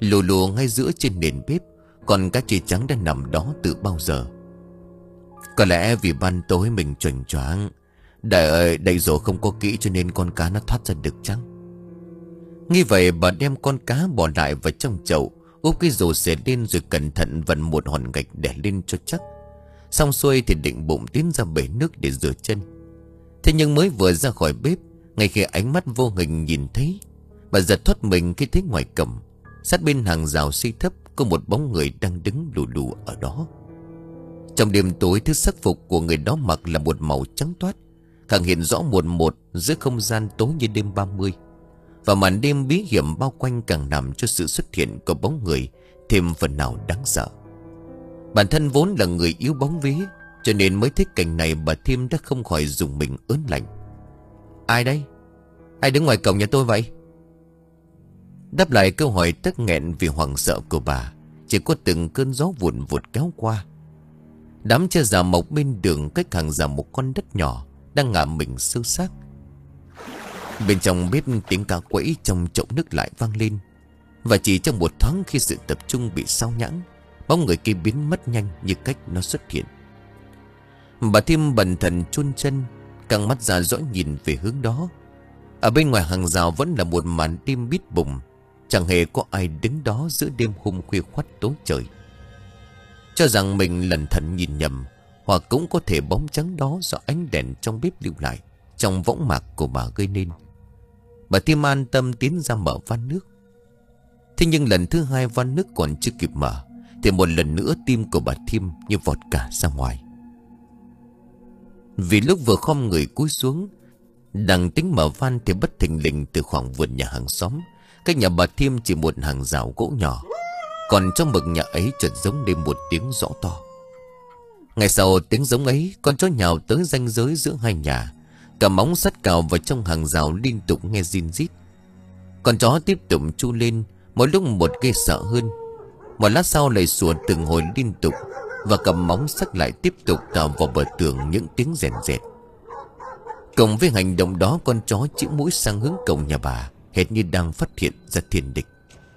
Lù lù ngay giữa trên nền bếp, con cá chê trắng đã nằm đó từ bao giờ. Có lẽ vì ban tối mình choàng choáng, Đậy đậy rổ không có kỹ cho nên con cá nó thoát ra được chăng? Nghĩ vậy bà đem con cá bỏ lại vào trong chậu, úp cái rổ xẻ lên rồi cẩn thận vặn một hòn gạch để lên cho chắc. Xong xuôi thì định bụng tiến ra bể nước để rửa chân. Thế nhưng mới vừa ra khỏi bếp, ngay khi ánh mắt vô hình nhìn thấy, bà giật thoát mình khi thấy ngoài cổng, sát bên hàng rào xây thấp, có một bóng người đang đứng lù lù ở đó. Trong đêm tối, thứ sắc phục của người đó mặc là một màu trắng toát, càng hiện rõ một một giữa không gian tối như đêm ba mươi. Và màn đêm bí hiểm bao quanh càng làm cho sự xuất hiện của bóng người thêm phần nào đáng sợ. Bản thân vốn là người yếu bóng vía, cho nên mới thích cảnh này bà Thiêm đã không khỏi dùng mình ớn lạnh. Ai đây? Ai đứng ngoài cổng nhà tôi vậy? Đáp lại câu hỏi tắc nghẹn vì hoảng sợ của bà, chỉ có từng cơn gió vụn vụt kéo qua. Đám tre già mọc bên đường cách hàng rào một con đất nhỏ đang ngả mình sơ xác. Bên trong bếp tiếng cá quẫy trong chậu nước lại vang lên. Và chỉ trong một thoáng khi sự tập trung bị sao nhãng, bóng người kia biến mất nhanh như cách nó xuất hiện. Bà Thiêm bần thần chôn chân, căng mắt ra dõi nhìn về hướng đó. Ở bên ngoài hàng rào vẫn là một màn đêm bít bùng, chẳng hề có ai đứng đó giữa đêm hôm khuya khoắt tối trời. Cho rằng mình lần thận nhìn nhầm, hoặc cũng có thể bóng trắng đó do ánh đèn trong bếp lưu lại trong võng mạc của bà gây nên. Bà Thiêm an tâm tiến ra mở van nước. Thế nhưng lần thứ hai van nước còn chưa kịp mở, thì một lần nữa tim của bà Thiêm như vọt cả ra ngoài. Vì lúc vừa khom người cúi xuống đang tính mở van thì bất thình lình từ khoảng vườn nhà hàng xóm, cách nhà bà Thiêm chỉ một hàng rào gỗ nhỏ, còn trong bậc nhà ấy chợt giống lên một tiếng rõ to. Ngay sau tiếng giống ấy, con chó nhào tới ranh giới giữa hai nhà, cả móng sắt cào vào trong hàng rào liên tục nghe rin rít. Con chó tiếp tục chu lên, mỗi lúc một ghê sợ hơn. Một lát sau lại sủa từng hồi liên tục, và cầm móng sắt lại tiếp tục cào vào bờ tường những tiếng rèn rẹt. Cùng với hành động đó, con chó chĩa mũi sang hướng cổng nhà bà, hệt như đang phát hiện ra thiên địch.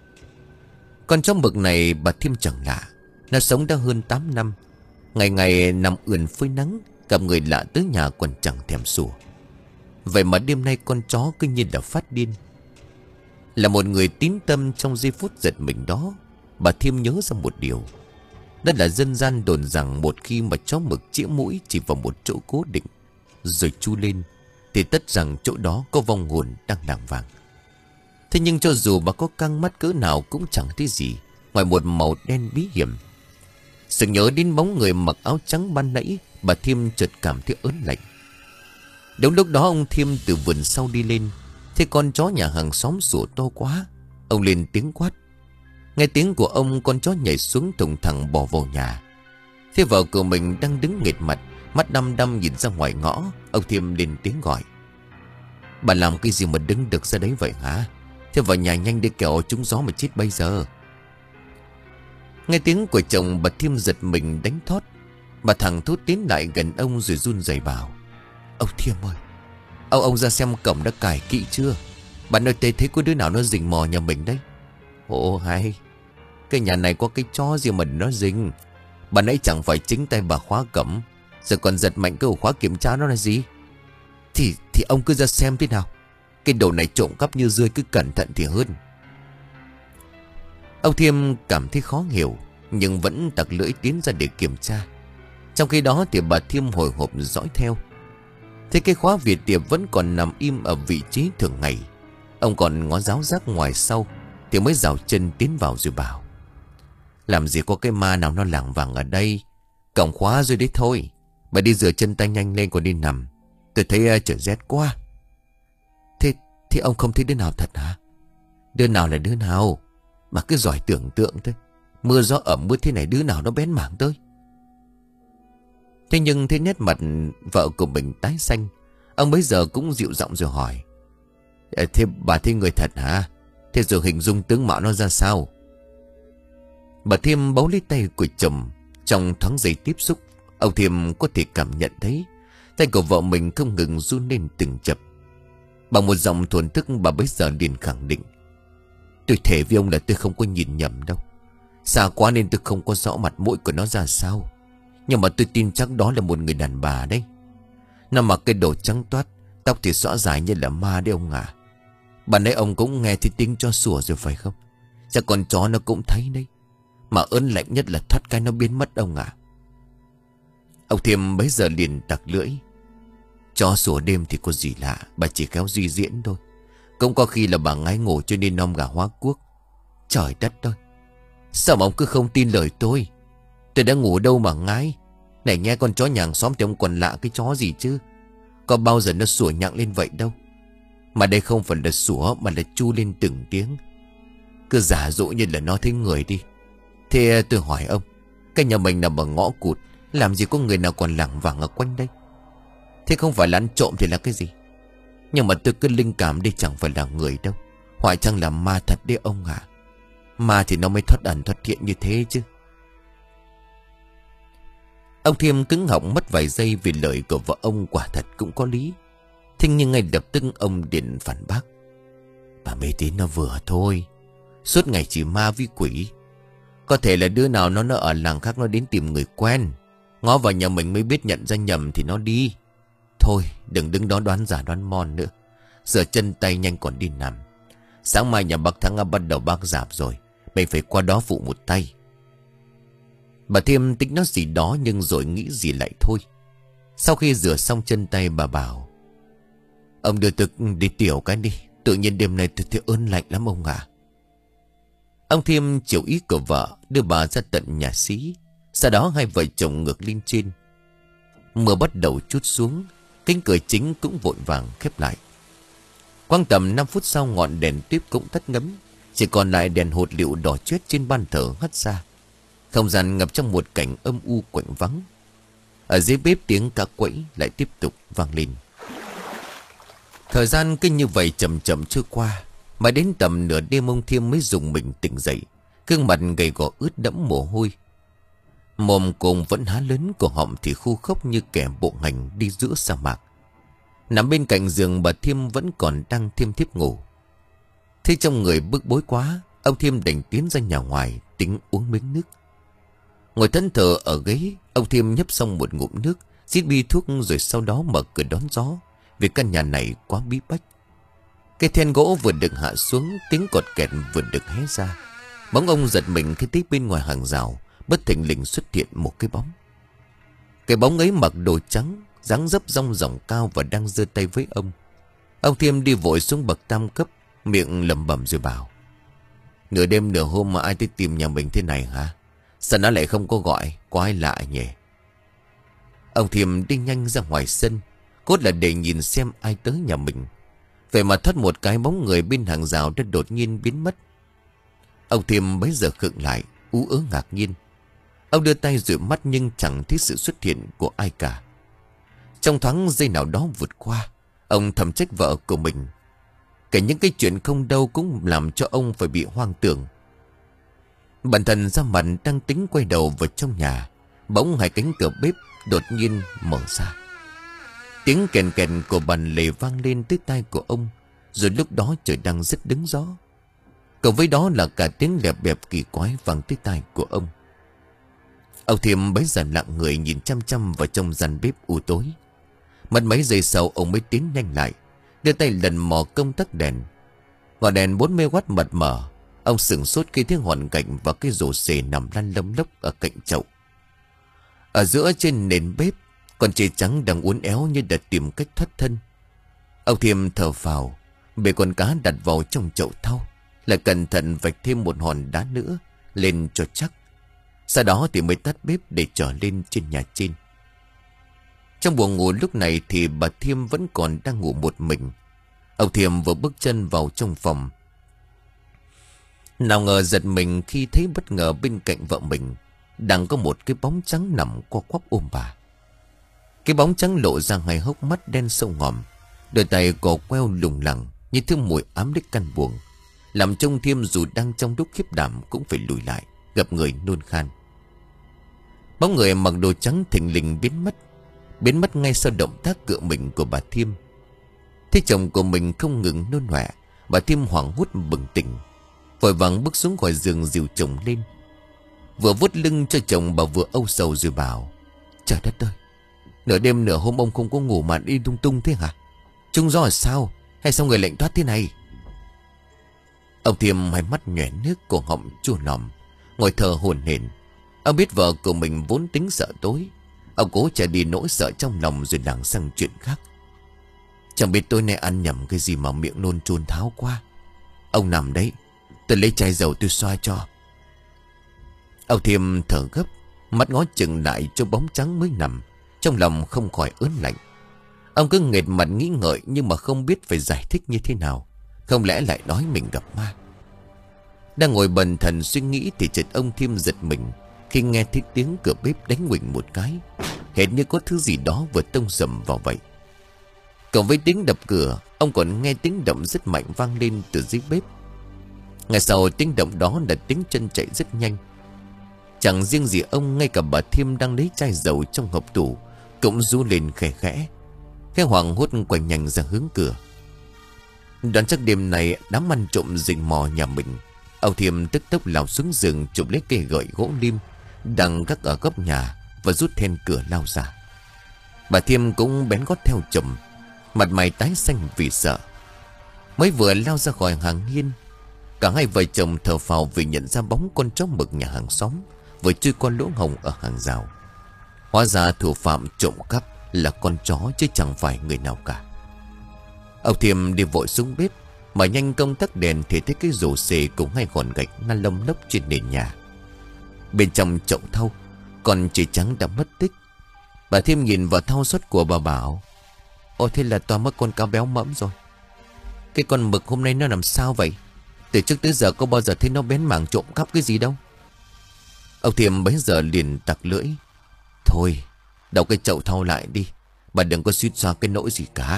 Con chó mực này bà Thiêm chẳng lạ, nó sống đã hơn tám năm, ngày ngày nằm ườn phơi nắng, gặp người lạ tới nhà còn chẳng thèm sủa. Vậy mà đêm nay con chó cứ như là phát điên. Là một người tín tâm, trong giây phút giật mình đó, bà Thiêm nhớ ra một điều. Đó là dân gian đồn rằng một khi mà chó mực chĩa mũi chỉ vào một chỗ cố định rồi chu lên, thì tất rằng chỗ đó có vong hồn đang lảng vàng. Thế nhưng cho dù bà có căng mắt cỡ nào cũng chẳng thấy gì ngoài một màu đen bí hiểm. Sự nhớ đến bóng người mặc áo trắng ban nãy, bà Thiêm chợt cảm thấy ớn lạnh. Đúng lúc đó ông Thiêm từ vườn sau đi lên, thấy con chó nhà hàng xóm sủa to quá. Ông lên tiếng quát. Nghe tiếng của ông, con chó nhảy xuống thùng thẳng bò vào nhà. Thế vợ của mình đang đứng nghệt mặt, mắt đăm đăm nhìn ra ngoài ngõ. Ông Thiêm lên tiếng gọi. Bà làm cái gì mà đứng được ra đấy vậy hả? Thế vào nhà nhanh để kẻo trúng gió mà chết bây giờ. Nghe tiếng của chồng, bà Thiêm giật mình đánh thót. Bà thằng thốt tiến lại gần ông rồi run rẩy bảo. Ông Thiêm ơi, Ông ông ra xem cổng đã cài kỹ chưa? Bà nơi tê thấy có đứa nào nó rình mò nhà mình đấy. Ồ hay, cái nhà này có cái chó gì mà nó rình. Bà nãy chẳng phải chính tay bà khóa cổng, giờ còn giật mạnh cái ổ khóa kiểm tra nó là gì? Thì thì ông cứ ra xem thế nào. Cái đồ này trộm cắp như rươi, cứ cẩn thận thì hơn. Ông Thiêm cảm thấy khó hiểu, nhưng vẫn tặc lưỡi tiến ra để kiểm tra. Trong khi đó thì bà Thiêm hồi hộp dõi theo. Thế cái khóa Việt tiệp vẫn còn nằm im ở vị trí thường ngày. Ông còn ngó giáo giác ngoài sau thì mới rảo chân tiến vào rồi bảo. Làm gì có cái ma nào nó lảng vảng ở đây. Cổng khóa rồi đấy thôi. Bà đi rửa chân tay nhanh lên còn đi nằm. Tôi thấy uh, trời rét quá. Thế, thế ông không thấy đứa nào thật hả? Đứa nào là đứa nào? Mà cứ giỏi tưởng tượng thôi. Mưa gió ẩm mưa thế này đứa nào nó bén mảng tới. Thế nhưng thế nét mặt vợ của mình tái xanh. Ông bấy giờ cũng dịu giọng rồi hỏi. Thế bà thấy người thật hả? Thế rồi hình dung tướng mạo nó ra sao? Bà Thiêm bấu lấy tay của chồng. Trong thoáng giây tiếp xúc, ông Thiêm có thể cảm nhận thấy tay của vợ mình không ngừng run lên từng chập. Bằng một giọng thuần thức, bà bấy giờ liền khẳng định. Tôi thề với ông là tôi không có nhìn nhầm đâu. Xa quá nên tôi không có rõ mặt mũi của nó ra sao. Nhưng mà tôi tin chắc đó là một người đàn bà đấy. Nó mặc cái đồ trắng toát, tóc thì xõa dài như là ma đấy ông à. Bà nãy ông cũng nghe thấy tiếng chó sủa rồi phải không? Chắc con chó nó cũng thấy đấy. Mà ớn lạnh nhất là thoát cái nó biến mất ông à. Ông Thiêm bấy giờ liền tặc lưỡi. Chó sủa đêm thì có gì lạ, bà chỉ khéo suy diễn thôi. Cũng có khi là bà ngái ngủ cho nên nom gà hóa cuốc. Trời đất ơi, sao mà ông cứ không tin lời tôi? Tôi đã ngủ đâu mà ngái. Này nghe, con chó nhà hàng xóm thì ông còn lạ cái chó gì chứ? Có bao giờ nó sủa nhặng lên vậy đâu. Mà đây không phải là sủa mà là chu lên từng tiếng. Cứ giả dụ như là nó thấy người đi. Thế tôi hỏi ông, cái nhà mình nằm ở ngõ cụt, làm gì có người nào còn lảng vảng ở quanh đây? Thế không phải là ăn trộm thì là cái gì? Nhưng mà tôi cứ linh cảm đây chẳng phải là người đâu. Hoài chăng là ma thật đấy ông à? Ma thì nó mới thoát ẩn thoát hiện như thế chứ. Ông Thiêm cứng họng mất vài giây vì lời của vợ ông quả thật cũng có lý. Thế nhưng ngay lập tức ông điện phản bác. Bà mê tín nó vừa thôi. Suốt ngày chỉ ma với quỷ. Có thể là đứa nào nó nó ở làng khác nó đến tìm người quen. Ngó vào nhà mình mới biết nhận ra nhầm thì nó đi. Thôi đừng đứng đó đoán giả đoán mon nữa. Giờ chân tay nhanh còn đi nằm. Sáng mai nhà bác Thắng bắt đầu bác dạp rồi. Mình phải qua đó phụ một tay. Bà Thiêm tính nói gì đó nhưng rồi nghĩ gì lại thôi. Sau khi rửa xong chân tay bà bảo: Ông đưa tôi đi tiểu cái đi. Tự nhiên đêm nay tôi thấy ớn lạnh lắm ông ạ. Ông Thiêm chiều ý của vợ, đưa bà ra tận nhà xí. Sau đó hai vợ chồng ngược lên trên. Mưa bắt đầu trút xuống. Cánh cửa chính cũng vội vàng khép lại. Quang tầm năm phút sau ngọn đèn tiếp cũng tắt ngấm. Chỉ còn lại đèn hột liệu đỏ chét trên ban thờ hắt ra. Không gian ngập trong một cảnh âm u quạnh vắng. Ở dưới bếp tiếng cá quẫy lại tiếp tục vang lên. Thời gian cứ như vậy chậm chậm trôi qua. Mà đến tầm nửa đêm ông Thiêm mới dùng mình tỉnh dậy. Gương mặt gầy gò ướt đẫm mồ hôi. Mồm cùng vẫn há lớn, cổ họng thì khô khốc như kẻ bộ hành đi giữa sa mạc. Nằm bên cạnh giường bà Thiêm vẫn còn đang thiêm thiếp ngủ. Thế trong người bức bối quá, ông Thiêm đành tiến ra nhà ngoài tính uống miếng nước. Ngồi thẫn thờ ở ghế, ông Thiêm nhấp xong một ngụm nước, rít bi thuốc rồi sau đó mở cửa đón gió. Vì căn nhà này quá bí bách. Cây then gỗ vừa được hạ xuống, tiếng cọt kẹt vừa được hé ra. Bóng ông giật mình khi thấy bên ngoài hàng rào bất thình lình xuất hiện một cái bóng. Cái bóng ấy mặc đồ trắng, dáng dấp rong ròng cao và đang giơ tay với ông. Ông Thiêm đi vội xuống bậc tam cấp, miệng lẩm bẩm rồi bảo: Nửa đêm nửa hôm mà ai tới tìm nhà mình thế này hả? Sao nó lại không có gọi? Có ai lạ nhỉ? Ông Thiêm đi nhanh ra ngoài sân, cốt là để nhìn xem ai tới nhà mình. Vậy mà thoát một cái bóng người bên hàng rào đã đột nhiên biến mất. Ông Thiêm bấy giờ khựng lại, ú ớ ngạc nhiên. Ông đưa tay dụi mắt nhưng chẳng thấy sự xuất hiện của ai cả. Trong thoáng giây nào đó vượt qua, ông thầm trách vợ của mình. Cả những cái chuyện không đâu cũng làm cho ông phải bị hoang tưởng. Bản thân ra mặt đang tính quay đầu vào trong nhà, bỗng hai cánh cửa bếp đột nhiên mở ra. Tiếng kèn kèn của bàn lề vang lên tới tai của ông. Rồi lúc đó trời đang rất đứng gió. Cộng với đó là cả tiếng lẹp bẹp kỳ quái vang tới tai của ông. Ông Thiêm bấy giờ lặng người nhìn chăm chăm vào trong gian bếp u tối. Mất mấy giây sau ông mới tiến nhanh lại, đưa tay lần mò công tắc đèn. Ngọn đèn bốn mươi oát mật mở. Ông sửng sốt khi thấy hoàn cảnh và cái rổ xề nằm lăn lông lốc ở cạnh chậu. Ở giữa trên nền bếp, con chê trắng đang uốn éo như đã tìm cách thoát thân. Ông Thiêm thở phào, bê con cá đặt vào trong chậu thau, lại cẩn thận vạch thêm một hòn đá nữa lên cho chắc. Sau đó thì mới tắt bếp để trở lên trên nhà trên. Trong buồng ngủ lúc này thì bà Thiêm vẫn còn đang ngủ một mình. Ông Thiêm vừa bước chân vào trong phòng, nào ngờ giật mình khi thấy bất ngờ bên cạnh vợ mình đang có một cái bóng trắng nằm co quắp ôm bà. Cái bóng trắng lộ ra hai hốc mắt đen sâu ngòm, đôi tay cò queo lủng lẳng như thứ mùi ám đích căn buồng, làm trông Thiêm dù đang trong lúc khiếp đảm cũng phải lùi lại, gặp người nôn khan. Bóng người mặc đồ trắng thình lình biến mất, biến mất ngay sau động tác cựa mình của bà Thiêm. Thế chồng của mình không ngừng nôn ọe, bà Thiêm hoảng hốt bừng tỉnh, vội vàng bước xuống khỏi giường dìu chồng lên. Vừa vuốt lưng cho chồng bà vừa âu sầu rồi bảo: Trời đất ơi, nửa đêm nửa hôm ông không có ngủ mà đi tung tung thế hả? Trông gió là sao? Hay sao người lệnh thoát thế này? Ông Thiêm hai mắt nhòe nước, cổ họng chua nòm, ngồi thở hổn hển. Ông biết vợ của mình vốn tính sợ tối. Ông cố trả đi nỗi sợ trong lòng rồi lảng sang chuyện khác. Chẳng biết tối nay ăn nhầm cái gì mà miệng nôn chôn tháo quá. Ông nằm đấy, tôi lấy chai dầu tôi xoa cho. Ông Thiêm thở gấp, mắt ngó chừng lại cho bóng trắng mới nằm. Trong lòng không khỏi ớn lạnh. Ông cứ nghệt mặt nghĩ ngợi nhưng mà không biết phải giải thích như thế nào. Không lẽ lại nói mình gặp ma? Đang ngồi bần thần suy nghĩ thì chợt ông Thiêm giật mình khi nghe thấy tiếng cửa bếp đánh huỳnh một cái, hệt như có thứ gì đó vừa tông sầm vào vậy. Cộng với tiếng đập cửa, ông còn nghe tiếng động rất mạnh vang lên từ dưới bếp. Ngay sau tiếng động đó là tiếng chân chạy rất nhanh. Chẳng riêng gì ông, ngay cả bà Thiêm đang lấy chai dầu trong hộp tủ cũng rú lên khẽ khẽ. Cái hoảng hốt quay nhanh ra hướng cửa. Đoán chắc đêm này đám ăn trộm rình mò nhà mình. Ông Thiêm tức tốc lao xuống giường, chụp lấy cây gậy gỗ lim đang gác ở góc nhà và rút then cửa lao ra. Bà Thiêm cũng bén gót theo chồng, mặt mày tái xanh vì sợ. Mới vừa lao ra khỏi hàng hiên, cả hai vợ chồng thở phào vì nhận ra bóng con chó mực nhà hàng xóm vừa chui qua lỗ hổng ở hàng rào. Hóa ra thủ phạm trộm cắp là con chó chứ chẳng phải người nào cả. Ông Thiêm đi vội xuống bếp, mà nhanh công tắc đèn thì thấy cái rổ xề cùng hai hòn gạch năn lông lốc trên nền nhà. Bên trong chậu thau, con chị trắng đã mất tích. Bà Thiêm nhìn vào thau suất của bà bảo: Ồ, thế là toàn mất con cá béo mẫm rồi. Cái con mực hôm nay nó làm sao vậy? Từ trước tới giờ có bao giờ thấy nó bén mảng trộm cắp cái gì đâu. Ông Thiêm bấy giờ liền tặc lưỡi: Thôi, đậu cái chậu thau lại đi, bà đừng có suýt xoa cái nỗi gì cả.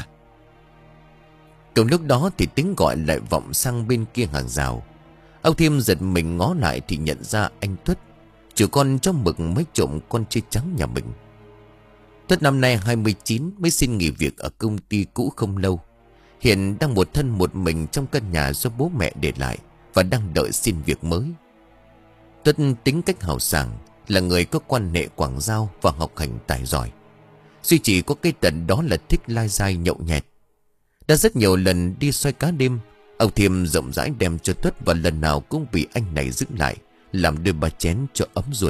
Cùng lúc đó thì tiếng gọi lại vọng sang bên kia hàng rào. Ông Thiêm giật mình ngó lại thì nhận ra anh Tuất, chủ con chó mực mới trộm con chê trắng nhà mình. Tuất năm nay hai mươi chín, mới xin nghỉ việc ở công ty cũ không lâu. Hiện đang một thân một mình trong căn nhà do bố mẹ để lại và đang đợi xin việc mới. Tuất tính cách hào sảng, là người có quan hệ quảng giao và học hành tài giỏi. Duy chỉ có cái tật đó là thích lai dai nhậu nhẹt. Đã rất nhiều lần đi xoay cá đêm, ông Thiêm rộng rãi đem cho Tuất và lần nào cũng bị anh này giữ lại, làm đôi ba chén cho ấm ruột.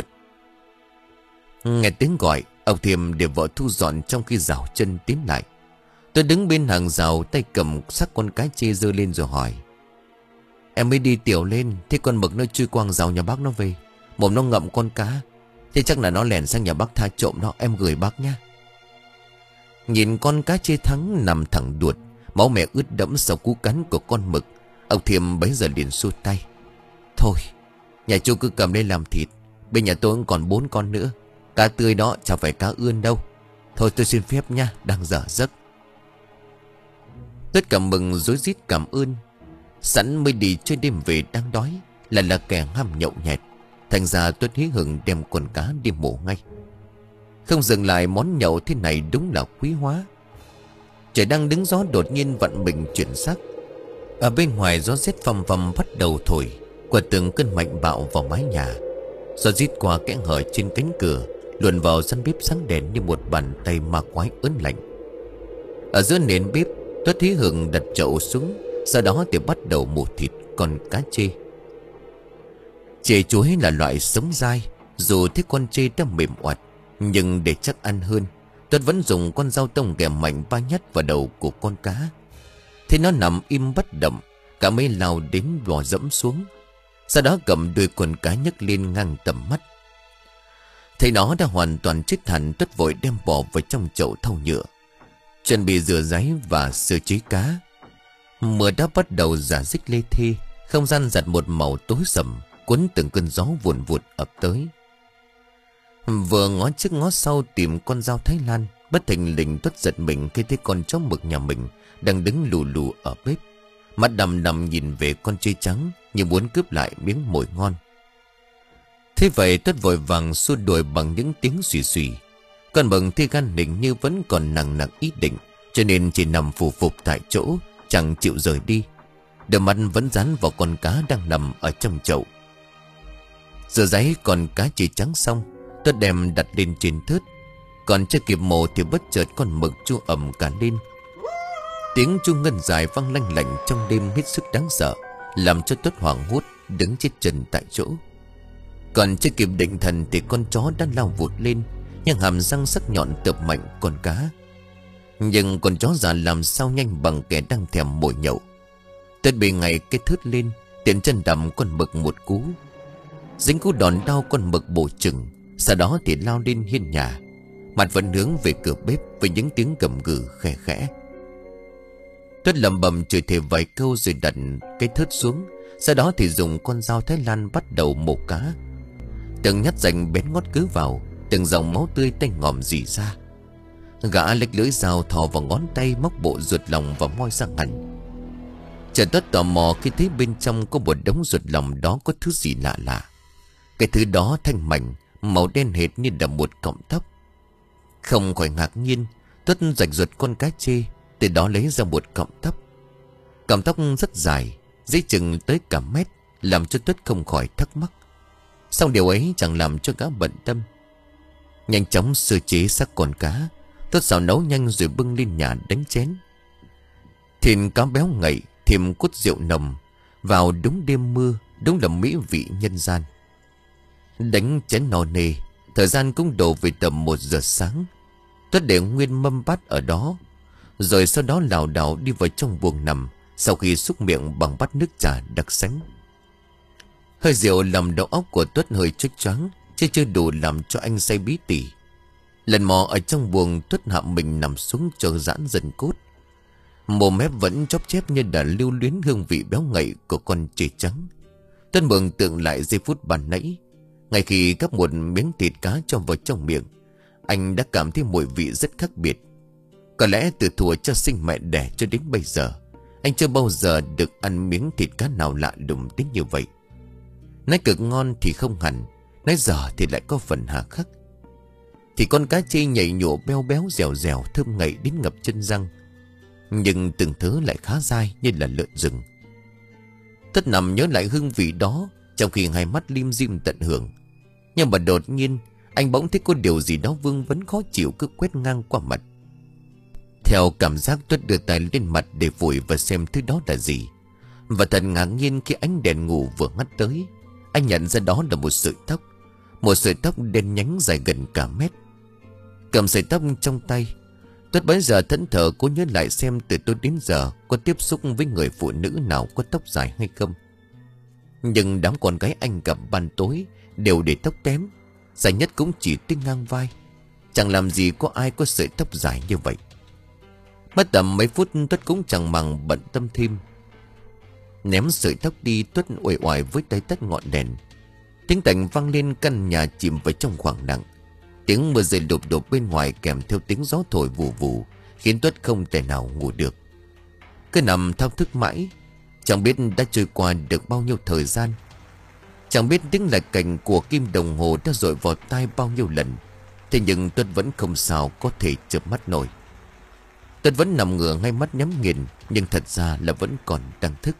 Nghe tiếng gọi, ông Thiêm để vợ thu dọn trong khi rào chân tiến lại. Tôi đứng bên hàng rào, tay cầm xác con cá chê giơ lên rồi hỏi: Em mới đi tiểu lên, thế con mực nó chui quang rào nhà bác nó về, mồm nó ngậm con cá. Thế chắc là nó lẻn sang nhà bác tha trộm nó, em gửi bác nhá. Nhìn con cá chê thắng nằm thẳng đuột, máu mẹ ướt đẫm sau cú cắn của con mực, ông Thiêm bấy giờ liền xua tay: Thôi, nhà chú cứ cầm lên làm thịt, bên nhà tôi cũng còn bốn con nữa. Cá tươi đó chẳng phải cá ươn đâu. Thôi tôi xin phép nha, đang dở giấc. Tất cả mừng rối rít cảm ơn. Sẵn mới đi chơi đêm về đang đói, lại là kẻ ham nhậu nhẹt, thành ra Tuất hí hửng đem con cá đi mổ ngay. Không dừng lại, món nhậu thế này đúng là quý hóa. Trời đang đứng gió đột nhiên vặn mình chuyển sắc. Ở bên ngoài gió rét phầm phầm bắt đầu thổi qua từng cơn mạnh bạo vào mái nhà. Gió rít qua kẽ hở trên cánh cửa, luồn vào gian bếp sáng đèn như một bàn tay ma quái ớn lạnh. Ở giữa nền bếp, Tuất hí hửng đặt chậu xuống, sau đó thì bắt đầu mổ thịt con cá chê. Chê chuối là loại sống dai, dù thấy con chê đã mềm oặt, nhưng để chắc ăn hơn, Tuất vẫn dùng con dao tông ghẻ mạnh ba nhát vào đầu của con cá. Thế nó nằm im bất động, cả mấy lao đến bò dẫm xuống. Sau đó cầm đuôi con cá nhấc lên ngang tầm mắt. Thấy nó đã hoàn toàn chết hẳn, Tuất vội đem bỏ vào trong chậu thau nhựa, chuẩn bị rửa ráy và sơ chế cá. Mưa đã bắt đầu rả rích lê thê, không gian giặt một màu tối sầm, cuốn từng cơn gió vùn vụt ập tới. Vừa ngó trước ngó sau tìm con dao Thái Lan, bất thình lình Tuất giật mình khi thấy con chó mực nhà mình đang đứng lù lù ở bếp, mắt đăm đăm nhìn về con chê trắng như muốn cướp lại miếng mồi ngon. Thế vậy Tuất vội vàng xua đuổi bằng những tiếng xùy xùy. Con mực thì gan hình như vẫn còn nặng nặng ý định, cho nên chỉ nằm phù phục tại chỗ, chẳng chịu rời đi. Đôi mắt vẫn dán vào con cá đang nằm ở trong chậu. Rửa ráy con cá chỉ trắng xong, Tuất đem đặt lên trên thớt. Còn chưa kịp mổ thì bất chợt con mực chu ầm cả lên. Tiếng chu ngân dài vang lanh lảnh trong đêm hết sức đáng sợ, làm cho Tuất hoảng hốt đứng chết chân tại chỗ. Còn chưa kịp định thần thì con chó đã lao vụt lên, nhưng hàm răng sắc nhọn tợp mạnh con cá. Nhưng con chó già làm sao nhanh bằng kẻ đang thèm mồi nhậu. Tuất bị ngay cái thớt lên, tiện chân đầm con mực một cú. Dính cú đòn đau con mực bổ chừng, sau đó thì lao lên hiên nhà, mặt vẫn hướng về cửa bếp với những tiếng gầm gừ khẽ khẽ. Tuất lẩm bẩm chửi thề vài câu rồi đặt cái thớt xuống. Sau đó thì dùng con dao Thái Lan bắt đầu mổ cá. Từng nhát rành bén ngót cứ vào, từng dòng máu tươi tanh ngòm rỉ ra. Gã lệch lưỡi dao thò vào ngón tay, móc bộ ruột lòng và moi ra hẳn. Trần Tuất tò mò khi thấy bên trong có một đống ruột lòng đó có thứ gì lạ lạ. Cái thứ đó thanh mảnh, màu đen hệt như là một cọng tóc. Không khỏi ngạc nhiên, Tuất rạch ruột con cá chê, từ đó lấy ra một cọng tóc. Cọng tóc rất dài, dây chừng tới cả mét, làm cho Tuất không khỏi thắc mắc. Song điều ấy chẳng làm cho gã bận tâm. Nhanh chóng sơ chế xác con cá, Tuất xào nấu nhanh rồi bưng lên nhà đánh chén. Thịt cá béo ngậy, thêm cốt rượu nồng, vào đúng đêm mưa, đúng là mỹ vị nhân gian. Đánh chén no nê, thời gian cũng đổ về tầm một giờ sáng. Tuất để nguyên mâm bát ở đó, rồi sau đó lảo đảo đi vào trong buồng nằm, sau khi xúc miệng bằng bát nước trà đặc sánh. Hơi rượu làm đầu óc của Tuất hơi choáng choáng, chứ chưa đủ làm cho anh say bí tỉ. Lần mò ở trong buồng, Tuất hạ mình nằm xuống cho giãn dần cốt. Mồm mép vẫn chóp chép như đã lưu luyến hương vị béo ngậy của con chê trắng. Tuất mường tượng lại giây phút ban nãy, ngay khi gắp một miếng thịt cá cho vào trong miệng, anh đã cảm thấy mùi vị rất khác biệt. Có lẽ từ thuở cho sinh mẹ đẻ cho đến bây giờ, anh chưa bao giờ được ăn miếng thịt cá nào lạ lùng đến như vậy. Nói cực ngon thì không hẳn, nói dở thì lại có phần hà khắc. Thì con cá chê nhảy nhổ béo béo dẻo dẻo, thơm ngậy đến ngập chân răng, nhưng từng thứ lại khá dai như là lợn rừng. Tất nằm nhớ lại hương vị đó, trong khi hai mắt lim dim tận hưởng. Nhưng mà đột nhiên anh bỗng thấy có điều gì đó vương vấn khó chịu cứ quét ngang qua mặt. Theo cảm giác, Tuất đưa tay lên mặt để vội và xem thứ đó là gì. Và thật ngạc nhiên khi ánh đèn ngủ vừa ngắt tới, anh nhận ra đó là một sợi tóc. Một sợi tóc đen nhánh dài gần cả mét. Cầm sợi tóc trong tay, Tuất bấy giờ thẫn thờ cố nhớ lại xem từ tối đến giờ có tiếp xúc với người phụ nữ nào có tóc dài hay không. Nhưng đám con gái anh gặp ban tối đều để tóc tém, dài nhất cũng chỉ tới ngang vai. Chẳng làm gì có ai có sợi tóc dài như vậy. Mất tầm mấy phút, Tuất cũng chẳng màng bận tâm thêm. Ném sợi tóc đi, Tuất uể oải với tay tắt ngọn đèn. Tiếng tành vang lên, căn nhà chìm vào trong khoảng lặng. Tiếng mưa rơi đột đột bên ngoài kèm theo tiếng gió thổi vù vù, khiến Tuất không thể nào ngủ được. Cứ nằm thao thức mãi, chẳng biết đã trôi qua được bao nhiêu thời gian. Chẳng biết tiếng lạch cành của kim đồng hồ đã dội vào tai bao nhiêu lần. Thế nhưng Tuất vẫn không sao có thể chợp mắt nổi. Tuất vẫn nằm ngửa ngay mắt nhắm nghiền, nhưng thật ra là vẫn còn đang thức.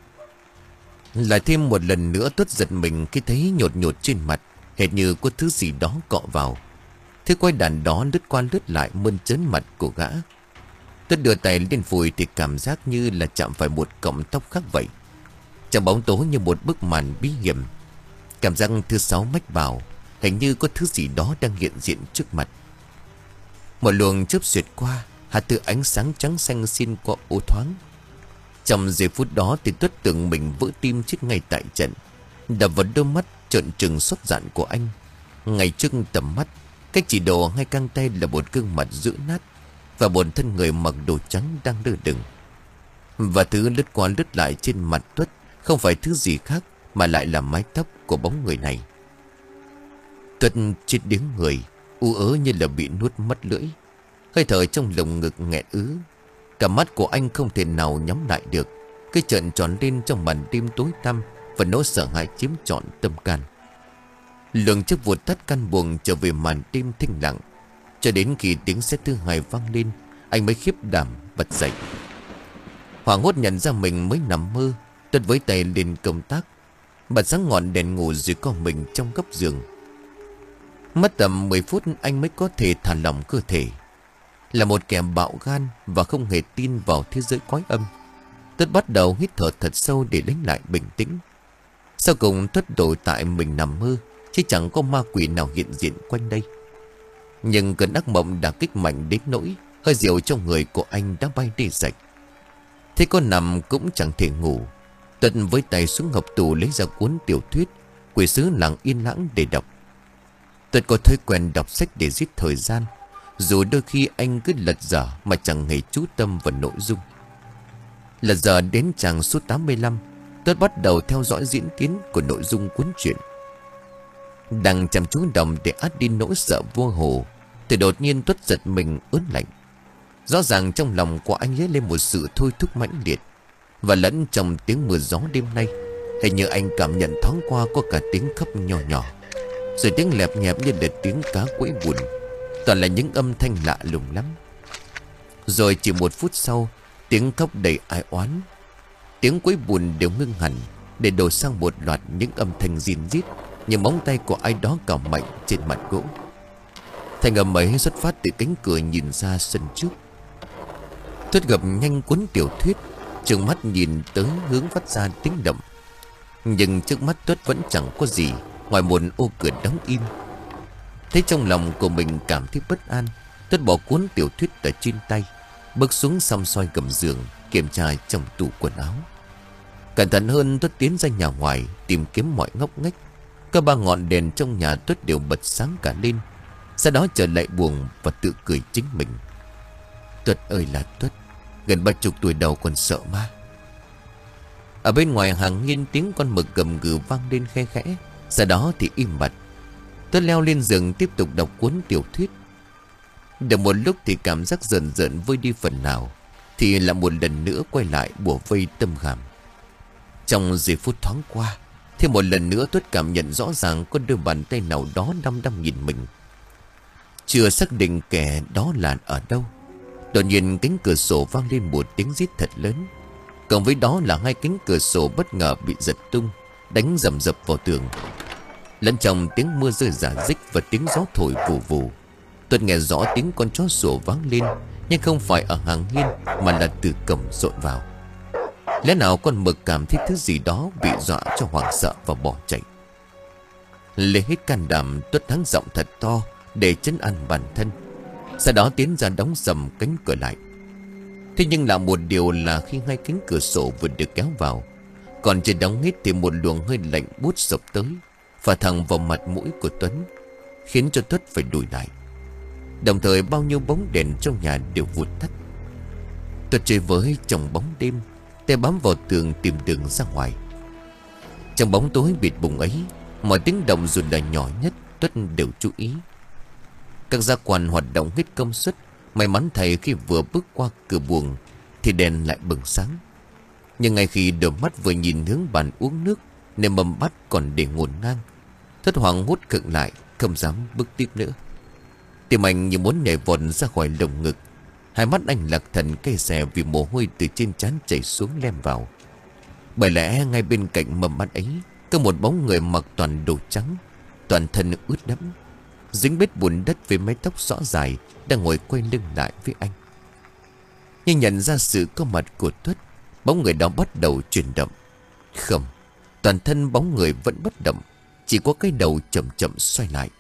Lại thêm một lần nữa Tuất giật mình khi thấy nhột nhột trên mặt, hệt như có thứ gì đó cọ vào. Thứ quái đản đó lướt qua lướt lại mơn trớn mặt của gã. Tuất đưa tay lên phủi thì cảm giác như là chạm phải một cọng tóc khác vậy. Trong bóng tối như một bức màn bí hiểm, cảm giác thứ sáu mách vào, hình như có thứ gì đó đang hiện diện trước mặt. Một luồng chớp xuyệt qua, hạt từ ánh sáng trắng xanh xin qua ô thoáng. Trong giây phút đó thì Tuất tưởng mình vỡ tim chết ngay tại trận, đập vào đôi mắt trợn trừng xót dạn của anh. Ngay trước tầm mắt, cách chỉ độ hai căng tay là một gương mặt dữ nát và một thân người mặc đồ trắng đang lơ lửng. Và thứ lướt qua lướt lại trên mặt Tuất không phải thứ gì khác mà lại là mái tóc của bóng người này. Tuất chết điếng người, u ớ như là bị nuốt mất lưỡi. Hơi thở trong lồng ngực nghẹn ứ. Cả mắt của anh không thể nào nhắm lại được, cái trợn tròn lên trong màn đêm tối tăm, và nỗi sợ hãi chiếm trọn tâm can. Luồng chớp vụt tắt căn buồng trở về màn đêm thinh lặng. Cho đến khi tiếng sét thứ hai vang lên, anh mới khiếp đảm bật dậy. Hoảng hốt nhận ra mình mới nằm mơ. Tuất với tay lên công tác, bật sáng ngọn đèn ngủ rồi co mình trong góc giường. Mất tầm mười phút anh mới có thể thả lỏng cơ thể. Là một kẻ bạo gan và không hề tin vào thế giới quái âm, Tuất bắt đầu hít thở thật sâu để lấy lại bình tĩnh. Sau cùng Tuất đổi tại mình nằm mơ, chứ chẳng có ma quỷ nào hiện diện quanh đây. Nhưng cơn ác mộng đã kích mạnh đến nỗi hơi rượu trong người của anh đã bay đi sạch. Thế có nằm cũng chẳng thể ngủ. Tuất với tay xuống hộp tủ lấy ra cuốn tiểu thuyết Quỷ sứ lặng yên lãng để đọc. Tuất có thói quen đọc sách để giết thời gian, dù đôi khi anh cứ lật dở mà chẳng hề chú tâm vào nội dung. Lật dở đến trang số tám mươi lăm, Tuất bắt đầu theo dõi diễn tiến của nội dung cuốn truyện. Đang chăm chú đọc để át đi nỗi sợ vô hồ, thì đột nhiên Tuất giật mình ớn lạnh. Rõ ràng trong lòng của anh lấy lên một sự thôi thúc mãnh liệt, và lẫn trong tiếng mưa gió đêm nay, hình như anh cảm nhận thoáng qua có cả tiếng khóc nhỏ nhỏ, rồi tiếng lẹp nhẹp như là tiếng cá quẫy buồn. Toàn là những âm thanh lạ lùng lắm. Rồi chỉ một phút sau, tiếng khóc đầy ai oán, tiếng quẫy buồn đều ngưng hẳn, để đổi sang một loạt những âm thanh rin rít như móng tay của ai đó cào mạnh trên mặt gỗ. Thanh âm ấy xuất phát từ cánh cửa nhìn ra sân trước. Tuất gập nhanh cuốn tiểu thuyết, trừng mắt nhìn tới hướng phát ra tiếng động. Nhưng trước mắt Tuất vẫn chẳng có gì ngoài một ô cửa đóng im. Thấy trong lòng của mình cảm thấy bất an, Tuất bỏ cuốn tiểu thuyết ở trên tay, bước xuống săm soi gầm giường, kiểm tra trong tủ quần áo. Cẩn thận hơn, Tuất tiến ra nhà ngoài tìm kiếm mọi ngóc ngách. Cả ba ngọn đèn trong nhà Tuất đều bật sáng cả lên. Sau đó trở lại buồng và tự cười chính mình. Tuất ơi là Tuất, gần ba chục tuổi đầu còn sợ ma. Ở bên ngoài hàng nghiên tiếng con mực gầm gừ vang lên khe khẽ. Sau đó thì im bặt. Tuất leo lên giường tiếp tục đọc cuốn tiểu thuyết. Được một lúc thì cảm giác dần dần vơi đi phần nào, thì lại một lần nữa quay lại bủa vây tâm khảm. Trong giây phút thoáng qua, thì một lần nữa Tuất cảm nhận rõ ràng có đôi bàn tay nào đó đăm đăm nhìn mình. Chưa xác định kẻ đó là ở đâu, đột nhiên cánh cửa sổ vang lên một tiếng rít thật lớn. Cộng với đó là hai cánh cửa sổ bất ngờ bị giật tung, đánh rầm rập vào tường. Lẫn trong tiếng mưa rơi rả rích và tiếng gió thổi vù vù, Tuất nghe rõ tiếng con chó sủa vang lên, nhưng không phải ở hàng hiên mà là từ cổng dội vào. Lẽ nào con mực cảm thấy thứ gì đó bị dọa cho hoảng sợ và bỏ chạy. Lấy hết can đảm, Tuất hắng giọng thật to để trấn an bản thân, sau đó tiến ra đóng sầm cánh cửa lại. Thế nhưng là một điều là khi hai cánh cửa sổ vừa được kéo vào, còn chưa đóng hết thì một luồng hơi lạnh buốt sộc tới, phả thẳng vào mặt mũi của Tuấn, khiến cho Tuất phải lùi lại. Đồng thời bao nhiêu bóng đèn trong nhà đều vụt tắt. Tuất chơi với trong bóng đêm, tay bám vào tường tìm đường ra ngoài. Trong bóng tối bịt bùng ấy, mọi tiếng động dù là nhỏ nhất Tuất đều chú ý. Các giác quan hoạt động hết công suất. May mắn thầy khi vừa bước qua cửa buồng thì đèn lại bừng sáng. Nhưng ngay khi đôi mắt vừa nhìn hướng bàn uống nước, nên mâm bát còn để ngổn ngang, Tuất hoảng hốt khựng lại, không dám bước tiếp nữa. Tim anh như muốn nhảy vọt ra khỏi lồng ngực. Hai mắt anh lạc thần cay xè vì mồ hôi từ trên trán chảy xuống lem vào. Bởi lẽ ngay bên cạnh mâm bát ấy có một bóng người mặc toàn đồ trắng, toàn thân ướt đẫm, dính bết bùn đất với mái tóc xõa dài, đang ngồi quay lưng lại với anh. Nhưng nhận ra sự có mặt của Tuất, bóng người đó bắt đầu chuyển động. Không, toàn thân bóng người vẫn bất động, chỉ có cái đầu chậm chậm xoay lại.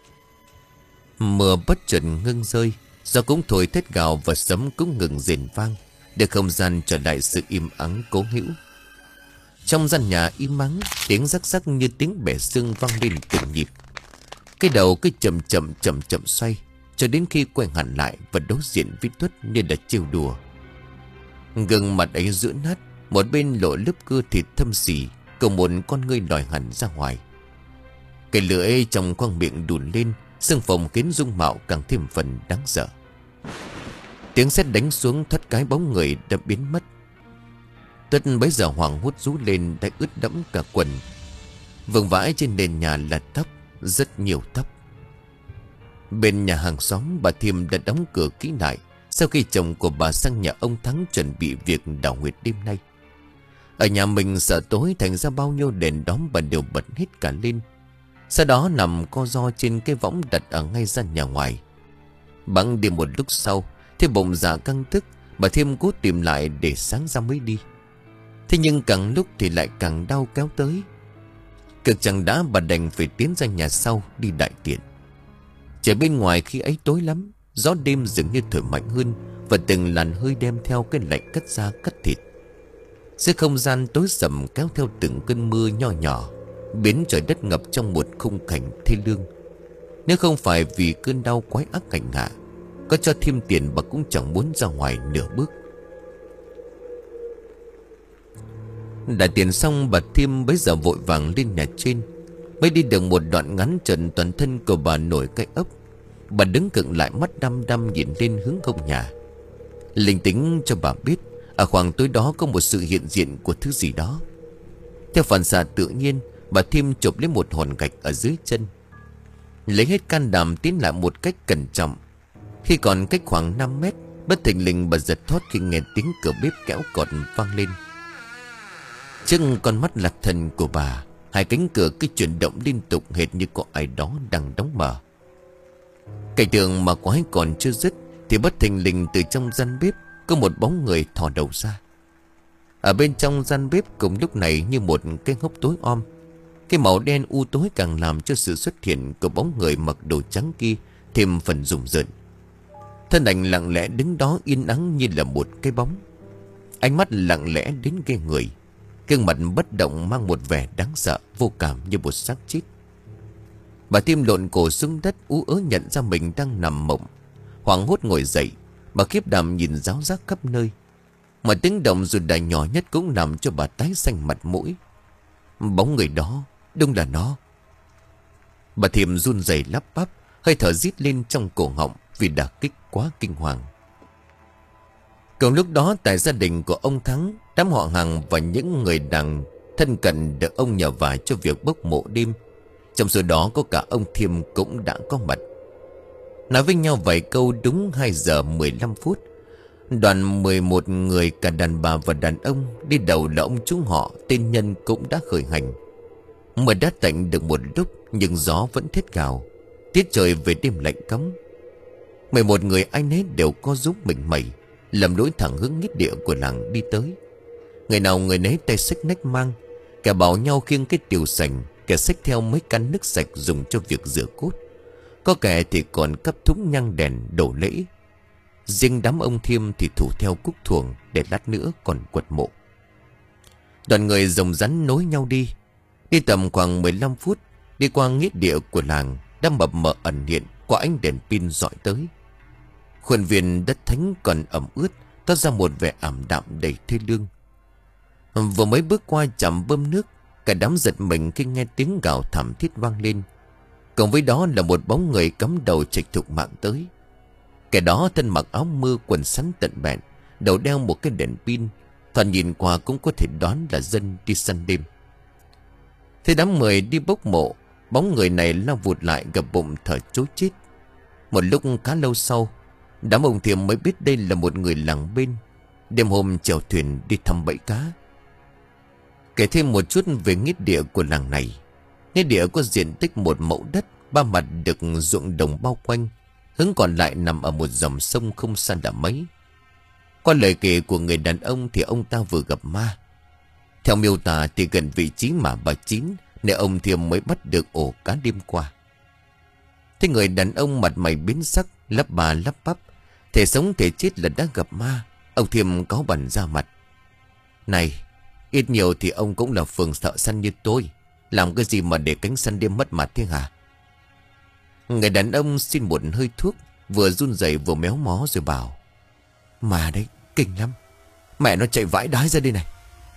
Mưa bất chợt ngưng rơi, gió cũng thổi thét gào và sấm cũng ngừng rền vang, để không gian trở lại sự im ắng cố hữu. Trong gian nhà im ắng, tiếng rắc rắc như tiếng bẻ xương vang lên từng nhịp. Cái đầu cứ chậm chậm chậm chậm xoay, cho đến khi quay hẳn lại và đối diện với Tuất như là trêu đùa. Gương mặt ấy rũ nát, một bên lộ lớp cơ thịt thâm xỉ, cùng một con ngươi lòi hẳn ra ngoài. Cái lưỡi trong khoang miệng đùn lên, xương phồng khiến dung mạo càng thêm phần đáng sợ. Tiếng sét đánh xuống, thoát cái bóng người đã biến mất. Tuất bấy giờ hoảng hốt rú lên, đã ướt đẫm cả quần. Vương vãi trên nền nhà là tóc, rất nhiều tóc. Bên nhà hàng xóm, bà Thiêm đã đóng cửa kỹ lại, sau khi chồng của bà sang nhà ông Thắng chuẩn bị việc đào huyệt đêm nay. Ở nhà mình sợ tối, thành ra bao nhiêu đèn đóm bà đều bật hết cả lên. Sau đó nằm co ro trên cái võng đặt ở ngay gian nhà ngoài. Bẵng đi một lúc sau thì bụng dạ căng tức, bà thêm cố tìm lại để sáng ra mới đi. Thế nhưng càng lúc thì lại càng đau kéo tới. Cực chẳng đã, bà đành phải tiến ra nhà sau đi đại tiện. Trời bên ngoài khi ấy tối lắm, gió đêm dường như thổi mạnh hơn, và từng làn hơi đem theo cái lạnh cắt da cắt thịt. Giữa không gian tối sầm kéo theo từng cơn mưa nho nhỏ, biến trời đất ngập trong một khung cảnh thê lương. Nếu không phải vì cơn đau quái ác hành hạ, có cho thêm tiền bà cũng chẳng muốn ra ngoài nửa bước. Đã tiền xong, bà Thiêm bấy giờ vội vàng lên nhà trên. Mới đi được một đoạn ngắn, trần toàn thân của bà nổi cái ốc. Bà đứng cựng lại, mắt đăm đăm nhìn lên hướng hông nhà. Linh tính cho bà biết ở khoảng tối đó có một sự hiện diện của thứ gì đó. Theo phản xạ tự nhiên, bà Thiêm chụp lấy một hòn gạch ở dưới chân, lấy hết can đảm tiến lại một cách cẩn trọng. Khi còn cách khoảng năm mét, bất thình lình bà giật thót khi nghe tiếng cửa bếp kéo cọt vang lên. Trước con mắt lạc thần của bà, hai cánh cửa cứ chuyển động liên tục, hệt như có ai đó đang đóng mở. Cảnh tượng mà quái còn chưa dứt thì bất thình lình từ trong gian bếp có một bóng người thò đầu ra. Ở bên trong gian bếp cùng lúc này như một cái hốc tối om, cái màu đen u tối càng làm cho sự xuất hiện của bóng người mặc đồ trắng kia thêm phần rùng rợn. Thân ảnh lặng lẽ đứng đó yên ắng như là một cái bóng, ánh mắt lặng lẽ đến ghê người, gương mặt bất động mang một vẻ đáng sợ vô cảm như một xác chết. Bà Thiêm lộn cổ xuống đất, ú ớ nhận ra mình đang nằm mộng. Hoảng hốt ngồi dậy, bà khiếp đảm nhìn ráo rác khắp nơi. Mà tiếng động dù đã nhỏ nhất cũng làm cho bà tái xanh mặt mũi. Bóng người đó, đúng là nó. Bà Thiêm run rẩy lắp bắp, hơi thở rít lên trong cổ họng vì đả kích quá kinh hoàng. Cùng lúc đó tại gia đình của ông Thắng, đám họ hàng và những người đàn thân cận được ông nhờ vả cho việc bốc mộ đêm, trong số đó có cả ông Thiêm cũng đã có mặt. Nói với nhau vài câu đúng hai giờ mười lăm phút, đoàn mười một người cả đàn bà và đàn ông, đi đầu là ông chú họ tên Nhân, cũng đã khởi hành. Mưa đã tạnh được một lúc nhưng gió vẫn thét gào, tiết trời về đêm lạnh cóng. Mười một người ai nấy đều có giúp mình mẩy, lầm lối thẳng hướng nghĩa địa của làng đi tới. Người nào người nấy tay xách nách mang, kẻ bảo nhau khiêng cái tiều sành, kẻ xách theo mấy căn nước sạch dùng cho việc rửa cốt. Có kẻ thì còn cắp thúng nhang đèn đổ lễ. Riêng đám ông Thiêm thì thủ theo cuốc thuồng để lát nữa còn quật mộ. Đoàn người rồng rắn nối nhau đi. Đi tầm khoảng mười lăm phút, đi qua nghĩa địa của làng đã mập mờ ẩn hiện qua ánh đèn pin rọi tới. Khuôn viên đất thánh còn ẩm ướt, toát ra một vẻ ảm đạm đầy thê lương. Vừa mới bước qua trạm bơm nước, cả đám giật mình khi nghe tiếng gào thảm thiết vang lên. Cùng với đó là một bóng người cắm đầu trịch thục mạng tới. Kẻ đó thân mặc áo mưa, quần sắn tận bẹn, đầu đeo một cái đèn pin, thoạt nhìn qua cũng có thể đoán là dân đi săn đêm. Thế đám người đi bốc mộ, bóng người này lao vụt lại gập bụng thở trối chết. Một lúc khá lâu sau, đám ông Thiêm mới biết đây là một người làng bên, đêm hôm chèo thuyền đi thăm bẫy cá. Kể thêm một chút về nghĩa địa của làng này. Nghĩa địa có diện tích một mẫu đất, ba mặt được ruộng đồng bao quanh, hướng còn lại nằm ở một dòng sông không xa đã mấy. Qua lời kể của người đàn ông thì ông ta vừa gặp ma. Theo miêu tả thì gần vị trí mà bà Chín, nên ông Thiêm mới bắt được ổ cá đêm qua. Thế người đàn ông mặt mày biến sắc, lắp bà lắp bắp, thể sống thể chết là đã gặp ma. Ông Thiêm cáu bẳn ra mặt. Này, ít nhiều thì ông cũng là phường thợ săn như tôi, làm cái gì mà để cánh săn đêm mất mặt thế hả? Người đàn ông xin một hơi thuốc, vừa run rẩy vừa méo mó rồi bảo. Mà đấy, kinh lắm. Mẹ nó chạy vãi đái ra đây này.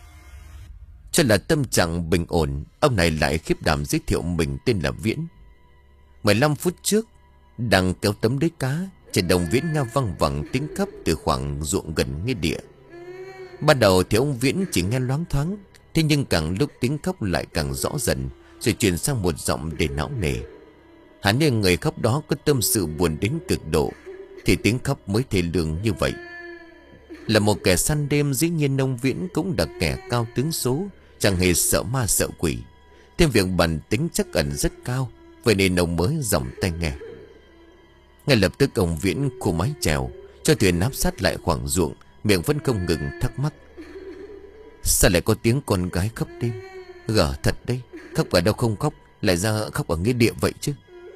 Cho là tâm trạng bình ổn, ông này lại khiếp đảm giới thiệu mình tên là Viễn. mười lăm phút trước, đang kéo tấm đế cá, trên đồng Viễn nghe văng vẳng tiếng khóc từ khoảng ruộng gần nghĩa địa. Ban đầu thì ông Viễn chỉ nghe loáng thoáng, thế nhưng càng lúc tiếng khóc lại càng rõ dần, rồi chuyển sang một giọng để não nề. Hẳn nên người khóc đó có tâm sự buồn đến cực độ. thì tiếng khóc mới thê lương như vậy. Là một kẻ săn đêm, dĩ nhiên ông Viễn cũng là kẻ cao tướng số, chẳng hề sợ ma sợ quỷ. Thêm việc bản tính chắc ẩn rất cao, vậy nên ông mới dòng tay nghe. Ngay lập tức ông Viễn khu mái chèo, cho thuyền áp sát lại khoảng ruộng, miệng vẫn không ngừng thắc mắc. Sao lại có tiếng con gái khóc đêm? Gở thật đấy, khóc ở đâu không khóc, lại ra khóc ở nghĩa địa vậy chứ.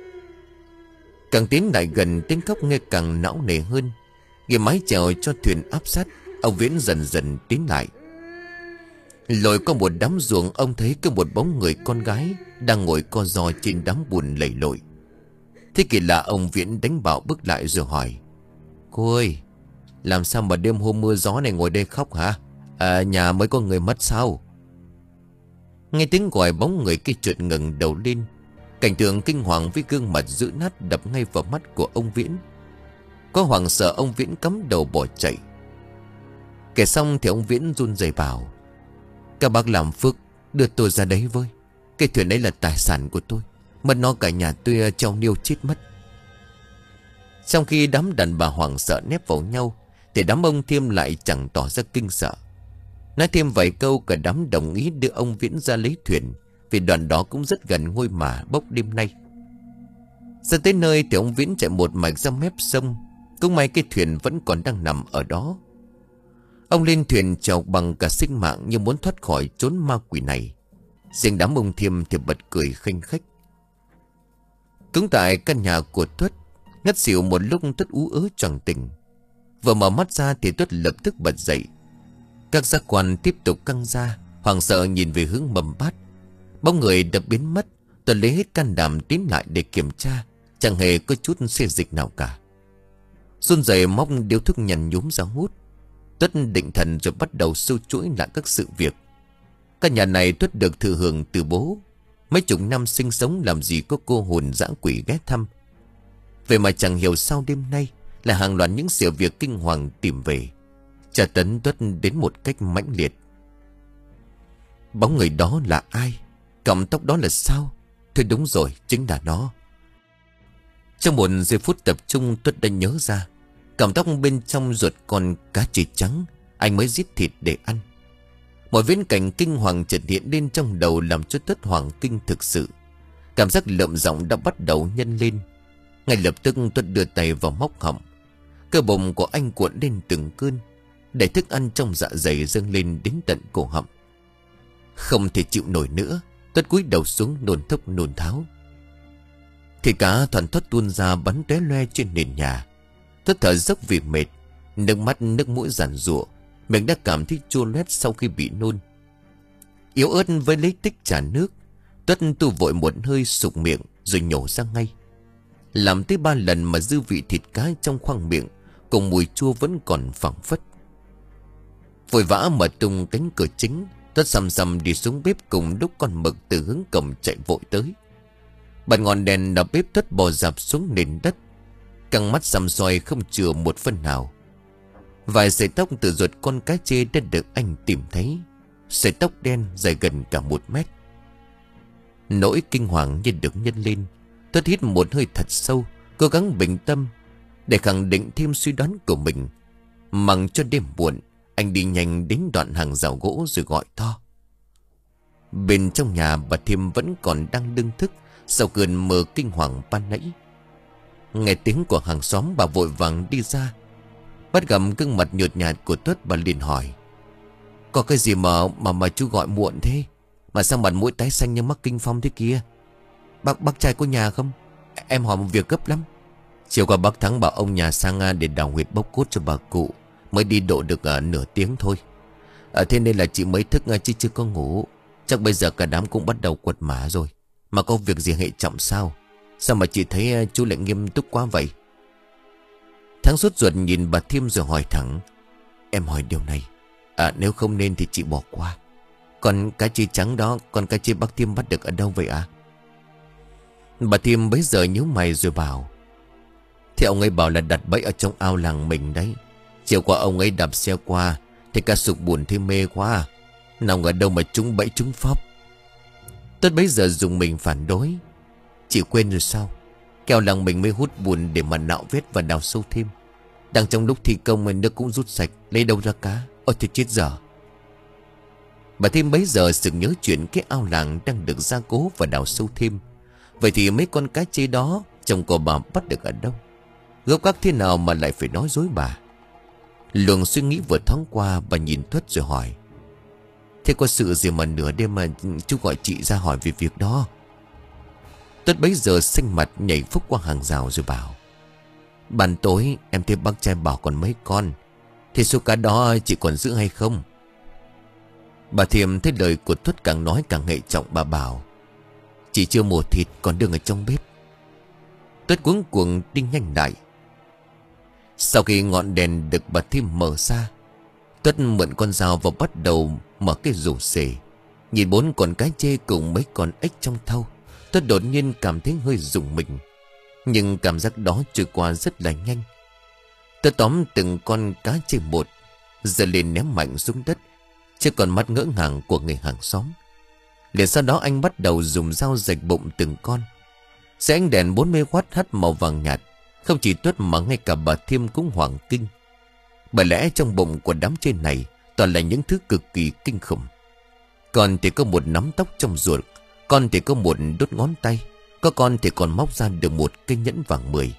Càng tiến lại gần, tiếng khóc nghe càng não nề hơn. Nghe mái chèo cho thuyền áp sát, ông Viễn dần dần tiến lại. Lội qua một đám ruộng, ông thấy có một bóng người con gái đang ngồi co ro trên đám bùn lầy lội. Thế kỳ lạ, ông Viễn đánh bạo bước lại rồi hỏi: Cô ơi, làm sao mà đêm hôm mưa gió này ngồi đây khóc hả? À, nhà mới có người mất sao? Nghe tiếng gọi, bóng người kia chợt ngẩng đầu lên. Cảnh tượng kinh hoàng với gương mặt dữ nát đập ngay vào mắt của ông Viễn. Có hoảng sợ, ông Viễn cắm đầu bỏ chạy. Kể xong thì ông Viễn run rẩy bảo: Các bác làm phước đưa tôi ra đấy với. Cái thuyền ấy là tài sản của tôi, mất nó cả nhà tôi treo niêu chết mất. Trong khi đám đàn bà hoảng sợ nép vào nhau, thì đám ông Thiêm lại chẳng tỏ ra kinh sợ. Nói thêm vài câu, cả đám đồng ý đưa ông Viễn ra lấy thuyền, vì đoạn đó cũng rất gần ngôi mả bốc đêm nay. Ra tới nơi thì ông Viễn chạy một mạch ra mép sông. Cũng may cái thuyền vẫn còn đang nằm ở đó. Ông lên thuyền chèo bằng cả sinh mạng, như muốn thoát khỏi chốn ma quỷ này. Riêng đám ông Thiêm thì bật cười khanh khách. Cũng tại căn nhà của Tuất, ngất xỉu một lúc, Tuất ú ớ choàng tỉnh. Vừa mở mắt ra thì Tuất lập tức bật dậy. Các giác quan tiếp tục căng ra, hoảng sợ nhìn về hướng mầm bát. Bóng người đã biến mất. Tuất lấy hết can đảm tiến lại để kiểm tra, chẳng hề có chút xê dịch nào cả. Run rẩy móc điếu thuốc nhằn nhúm ra hút. Tuất định thần rồi bắt đầu sâu chuỗi lại các sự việc. Căn nhà này Tuất được thừa hưởng từ bố. Mấy chục năm sinh sống làm gì có cô hồn dã quỷ ghé thăm. Vậy mà chẳng hiểu sao đêm nay là hàng loạt những sự việc kinh hoàng tìm về, tra tấn Tuất đến một cách mãnh liệt. Bóng người đó là ai? Cọng tóc đó là sao? Thôi đúng rồi, chính là nó. Trong một giây phút tập trung, Tuất đã nhớ ra. Cọng tóc bên trong ruột con cá chê trắng anh mới giết thịt để ăn. Một viễn cảnh kinh hoàng chợt hiện lên trong đầu, làm cho Tuất hoàng kinh thực sự. Cảm giác lợm giọng đã bắt đầu nhân lên. Ngay lập tức Tuất đưa tay vào móc họng. Cơ bụng của anh cuộn lên từng cơn, để thức ăn trong dạ dày dâng lên đến tận cổ họng. Không thể chịu nổi nữa, Tuất cúi đầu xuống nôn thốc nôn tháo. Thì cá thoăn thoắt tuôn ra bắn tóe loe trên nền nhà. Tuất thở dốc vì mệt, nước mắt nước mũi giàn giụa, miệng đã cảm thấy chua loét sau khi bị nôn. Yếu ớt với lấy tích trà nước, Tuất tu vội một hơi sục miệng rồi nhổ ra ngay. Làm tới ba lần mà dư vị thịt cá trong khoang miệng cùng mùi chua vẫn còn phảng phất. Vội vã mở tung cánh cửa chính, Tuất sầm sầm đi xuống bếp cùng lúc con mực từ hướng cổng chạy vội tới. Bật ngọn đèn ở bếp, Tuất bò dạp xuống nền đất, căng mắt săm soi không chừa một phân nào. Vài sợi tóc từ ruột con cá chê đã được anh tìm thấy, sợi tóc đen dài gần cả một mét. Nỗi kinh hoàng như được nhân lên. Tuất hít một hơi thật sâu, cố gắng bình tâm để khẳng định thêm suy đoán của mình. Mằng cho đêm buồn, anh đi nhanh đến đoạn hàng rào gỗ rồi gọi to. Bên trong nhà, bà Thiêm vẫn còn đang đương thức sau cơn mơ kinh hoàng ban nãy. Nghe tiếng của hàng xóm, bà vội vàng đi ra. Bắt gặp gương mặt nhợt nhạt của Tuất, bà liền hỏi: Có cái gì mà mà mà chú gọi muộn thế? Mà sao mặt mũi tái xanh như mắc kinh phong thế kia? Bác bác trai có nhà không? Em hỏi một việc gấp lắm. Chiều qua bác Thắng bảo ông nhà sang để đào huyệt bốc cốt cho bà cụ, mới đi độ được uh, nửa tiếng thôi. À, thế nên là chị mới thức uh, chứ chưa có ngủ. Chắc bây giờ cả đám cũng bắt đầu quật mã rồi. Mà có việc gì hệ trọng sao? Sao mà chị thấy uh, chú lại nghiêm túc quá vậy? Thắng sốt ruột nhìn bà Thiêm rồi hỏi thẳng: Em hỏi điều này, à, nếu không nên thì chị bỏ qua. Còn cá chê trắng đó, còn cá chê bác Thiêm bắt được ở đâu vậy à? Bà Thiêm bấy giờ nhíu mày rồi bảo: Thì ông ấy bảo là đặt bẫy ở trong ao làng mình đấy. Chiều qua ông ấy đạp xe qua thì cá sục buồn thấy mê quá. Nào ở đâu mà trúng bẫy trúng phóc. Tất bấy giờ dùng mình phản đối: Chị quên rồi sao? Kẻo làng mình mới hút bùn để mà nạo vết và đào sâu thêm. Đang trong lúc thi công mà nước cũng rút sạch, lấy đâu ra cá? Ôi thì chết dở. Bà Thêm bấy giờ sực nhớ chuyện cái ao làng đang được gia cố và đào sâu thêm. Vậy thì mấy con cá chê đó chồng của bà bắt được ở đâu? Gốc gác thế nào mà lại phải nói dối bà? Luồng suy nghĩ vừa thoáng qua, bà nhìn Tuất rồi hỏi: thế có sự gì mà nửa đêm mà chú gọi chị ra hỏi về việc đó? Tuất bấy giờ xanh mặt nhảy phúc qua hàng rào rồi bảo: ban tối em thấy bác trai bảo còn mấy con, thì số cá đó chị còn giữ hay không? Bà Thiềm thấy lời của Tuất càng nói càng hệ trọng, bà bảo: chị chưa mổ thịt, còn đừng ở trong bếp. Tuất cuống cuồng đi nhanh lại. Sau khi ngọn đèn được bà Thiềm mở ra, Tuất mượn con dao và bắt đầu mở cái rổ xề. Nhìn bốn con cá chê cùng mấy con ếch trong thau, Tuất đột nhiên cảm thấy hơi rùng mình. Nhưng cảm giác đó trôi qua rất là nhanh. Tuất tóm từng con cá chê một, giơ lên ném mạnh xuống đất, chứ còn mắt ngỡ ngàng của người hàng xóm. Liền sau đó anh bắt đầu dùng dao rạch bụng từng con. Xe ánh đèn bốn mươi oát hắt màu vàng nhạt. Không chỉ Tuất mà ngay cả bà Thiêm cũng hoảng kinh. Bởi lẽ trong bụng của đám chê này toàn là những thứ cực kỳ kinh khủng. Con thì có một nắm tóc trong ruột, con thì có một đốt ngón tay, có con thì còn móc ra được một cây nhẫn vàng mười.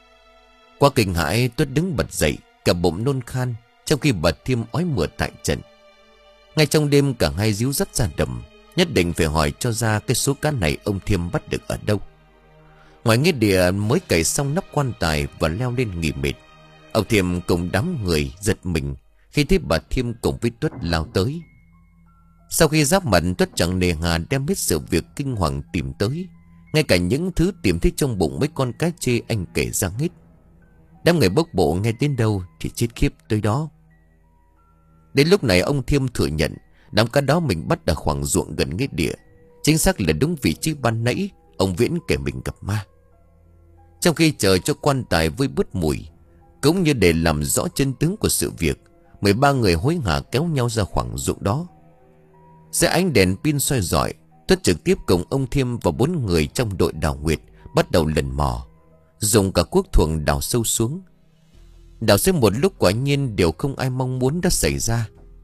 Qua kinh hãi, Tuất đứng bật dậy, cả bụng nôn khan, trong khi bà Thiêm ói mửa tại trận. Ngay trong đêm cả hai díu dắt ra đầm, nhất định phải hỏi cho ra cái số cá này ông Thiêm bắt được ở đâu. Ngoài nghĩa địa mới cày xong nắp quan tài và leo lên nghỉ mệt, ông Thiêm cùng đám người giật mình khi thấy bà Thiêm cùng với Tuất lao tới. Sau khi giáp mặt, Tuất chẳng nề hà đem hết sự việc kinh hoàng tìm tới, ngay cả những thứ tìm thấy trong bụng mấy con cá chê anh kể ra hết. Đám người bốc bộ nghe đến đâu thì chết khiếp tới đó. Đến lúc này ông Thiêm thừa nhận đám cá đó mình bắt ở khoảng ruộng gần nghĩa địa, chính xác là đúng vị trí ban nãy ông Viễn kể mình gặp ma. Trong khi chờ cho quan tài vơi bớt mùi, cũng như để làm rõ chân tướng của sự việc, mười ba người hối hả kéo nhau ra khoảng ruộng đó. Dưới ánh đèn pin soi rọi, Tuất trực tiếp cùng ông Thiêm và bốn người trong đội đào nguyệt bắt đầu lần mò, dùng cả cuốc thuồng đào sâu xuống. Đào xem một lúc quả nhiên điều không ai mong muốn đã xảy ra.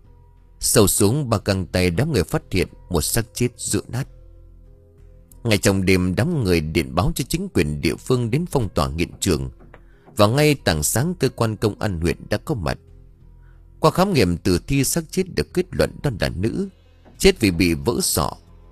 Sâu xuống ba găng tay, đám người phát hiện một xác chết rựa nát. Ngay trong đêm, đám người điện báo cho chính quyền địa phương đến phong tỏa hiện trường, và ngay tảng sáng cơ quan công an huyện đã có mặt. Qua khám nghiệm tử thi, xác chết được kết luận đó là nữ, chết vì bị vỡ sọ.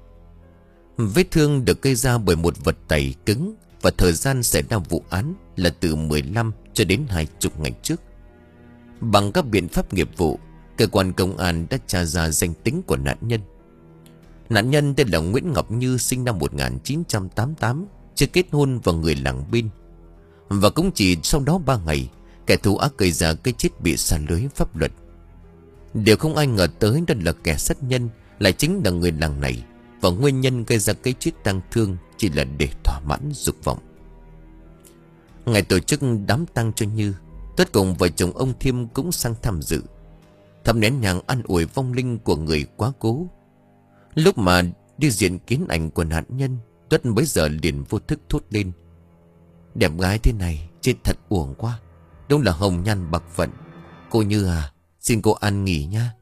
Vết thương được gây ra bởi một vật tày cứng, và thời gian xảy ra vụ án là từ mười lăm cho đến hai mươi ngày trước. Bằng các biện pháp nghiệp vụ, cơ quan công an đã tra ra danh tính của nạn nhân. Nạn nhân tên là Nguyễn Ngọc Như, sinh năm một nghìn chín trăm tám mươi tám, chưa kết hôn và người làng bên. Và cũng chỉ sau đó ba ngày, kẻ thù ác gây ra cái chết bị sa lưới pháp luật. Điều không ai ngờ tới đó là kẻ sát nhân lại chính là người làng này, và nguyên nhân gây ra cái chết tang thương chỉ là để thỏa mãn dục vọng. Ngày tổ chức đám tang cho Như, Tuất cùng vợ chồng ông Thiêm cũng sang tham dự, thắp nén nhang an ủi vong linh của người quá cố. Lúc mà đi diện kiến ảnh của nạn nhân, Tuất bấy giờ liền vô thức thốt lên: đẹp gái thế này chết thật uổng quá, đúng là hồng nhan bạc phận. Cô Như à, xin cô an nghỉ nha.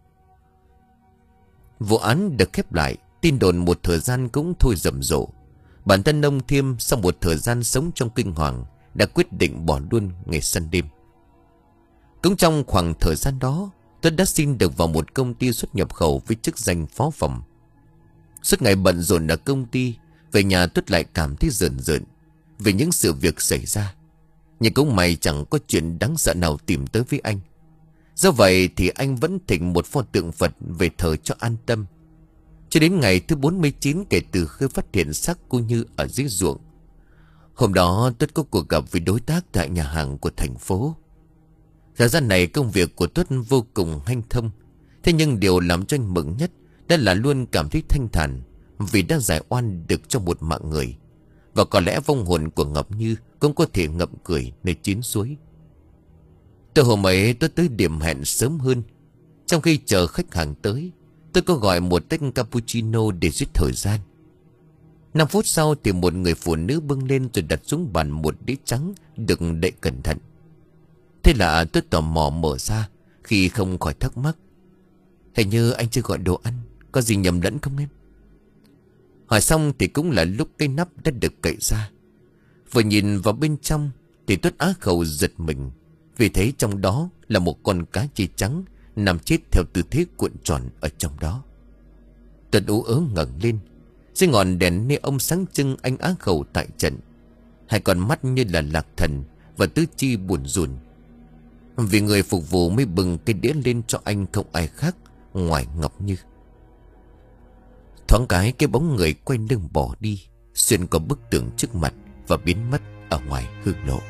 Vụ án được khép lại, tin đồn một thời gian cũng thôi rầm rộ. Bản thân ông Thiêm sau một thời gian sống trong kinh hoàng đã quyết định bỏ luôn nghề săn đêm. Cũng trong khoảng thời gian đó, Tuất đã xin được vào một công ty xuất nhập khẩu với chức danh phó phòng. Suốt ngày bận rộn ở công ty, về nhà Tuất lại cảm thấy rờn rợn về những sự việc xảy ra. Nhưng cũng may chẳng có chuyện đáng sợ nào tìm tới với anh. Do vậy thì anh vẫn thỉnh một pho tượng Phật về thờ cho an tâm. Cho đến ngày thứ bốn mươi chín kể từ khi phát hiện xác cô Như ở dưới ruộng. Hôm đó Tuất có cuộc gặp với đối tác tại nhà hàng của thành phố. Thời gian này công việc của Tuất vô cùng hanh thông. Thế nhưng điều làm cho anh mừng nhất đó là luôn cảm thấy thanh thản, vì đã giải oan được cho một mạng người. Và có lẽ vong hồn của Ngọc Như cũng có thể ngậm cười nơi chín suối. Từ hôm ấy tôi tới điểm hẹn sớm hơn. Trong khi chờ khách hàng tới, tôi có gọi một tách cappuccino để giết thời gian. Năm phút sau thì một người phụ nữ bưng lên rồi đặt xuống bàn một đĩa trắng được đậy cẩn thận. Thế là tôi tò mò mở ra, khi không khỏi thắc mắc. Hình như anh chưa gọi đồ ăn, có gì nhầm lẫn không em? Hỏi xong thì cũng là lúc cái nắp đã được cậy ra. Vừa nhìn vào bên trong thì Tuất Á Khẩu giật mình, vì thấy trong đó là một con cá chi trắng nằm chết theo tư thế cuộn tròn ở trong đó. Tuấn ú ớ ngẩng lên, dưới ngọn đèn nê ông sáng trưng anh Á Khẩu tại trận. Hai con mắt như là lạc thần và tứ chi buồn rùn. Vì người phục vụ mới bừng cái đĩa lên cho anh không ai khác ngoài Ngọc Như. Thoáng cái cái bóng người quay lưng bỏ đi, xuyên qua bức tường trước mặt và biến mất ở ngoài hương lộ.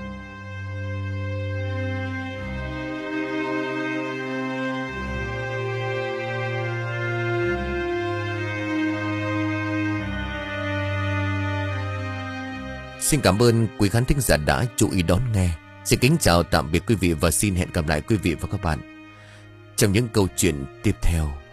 Xin cảm ơn quý khán thính giả đã chú ý đón nghe. Xin kính chào tạm biệt quý vị và xin hẹn gặp lại quý vị và các bạn trong những câu chuyện tiếp theo.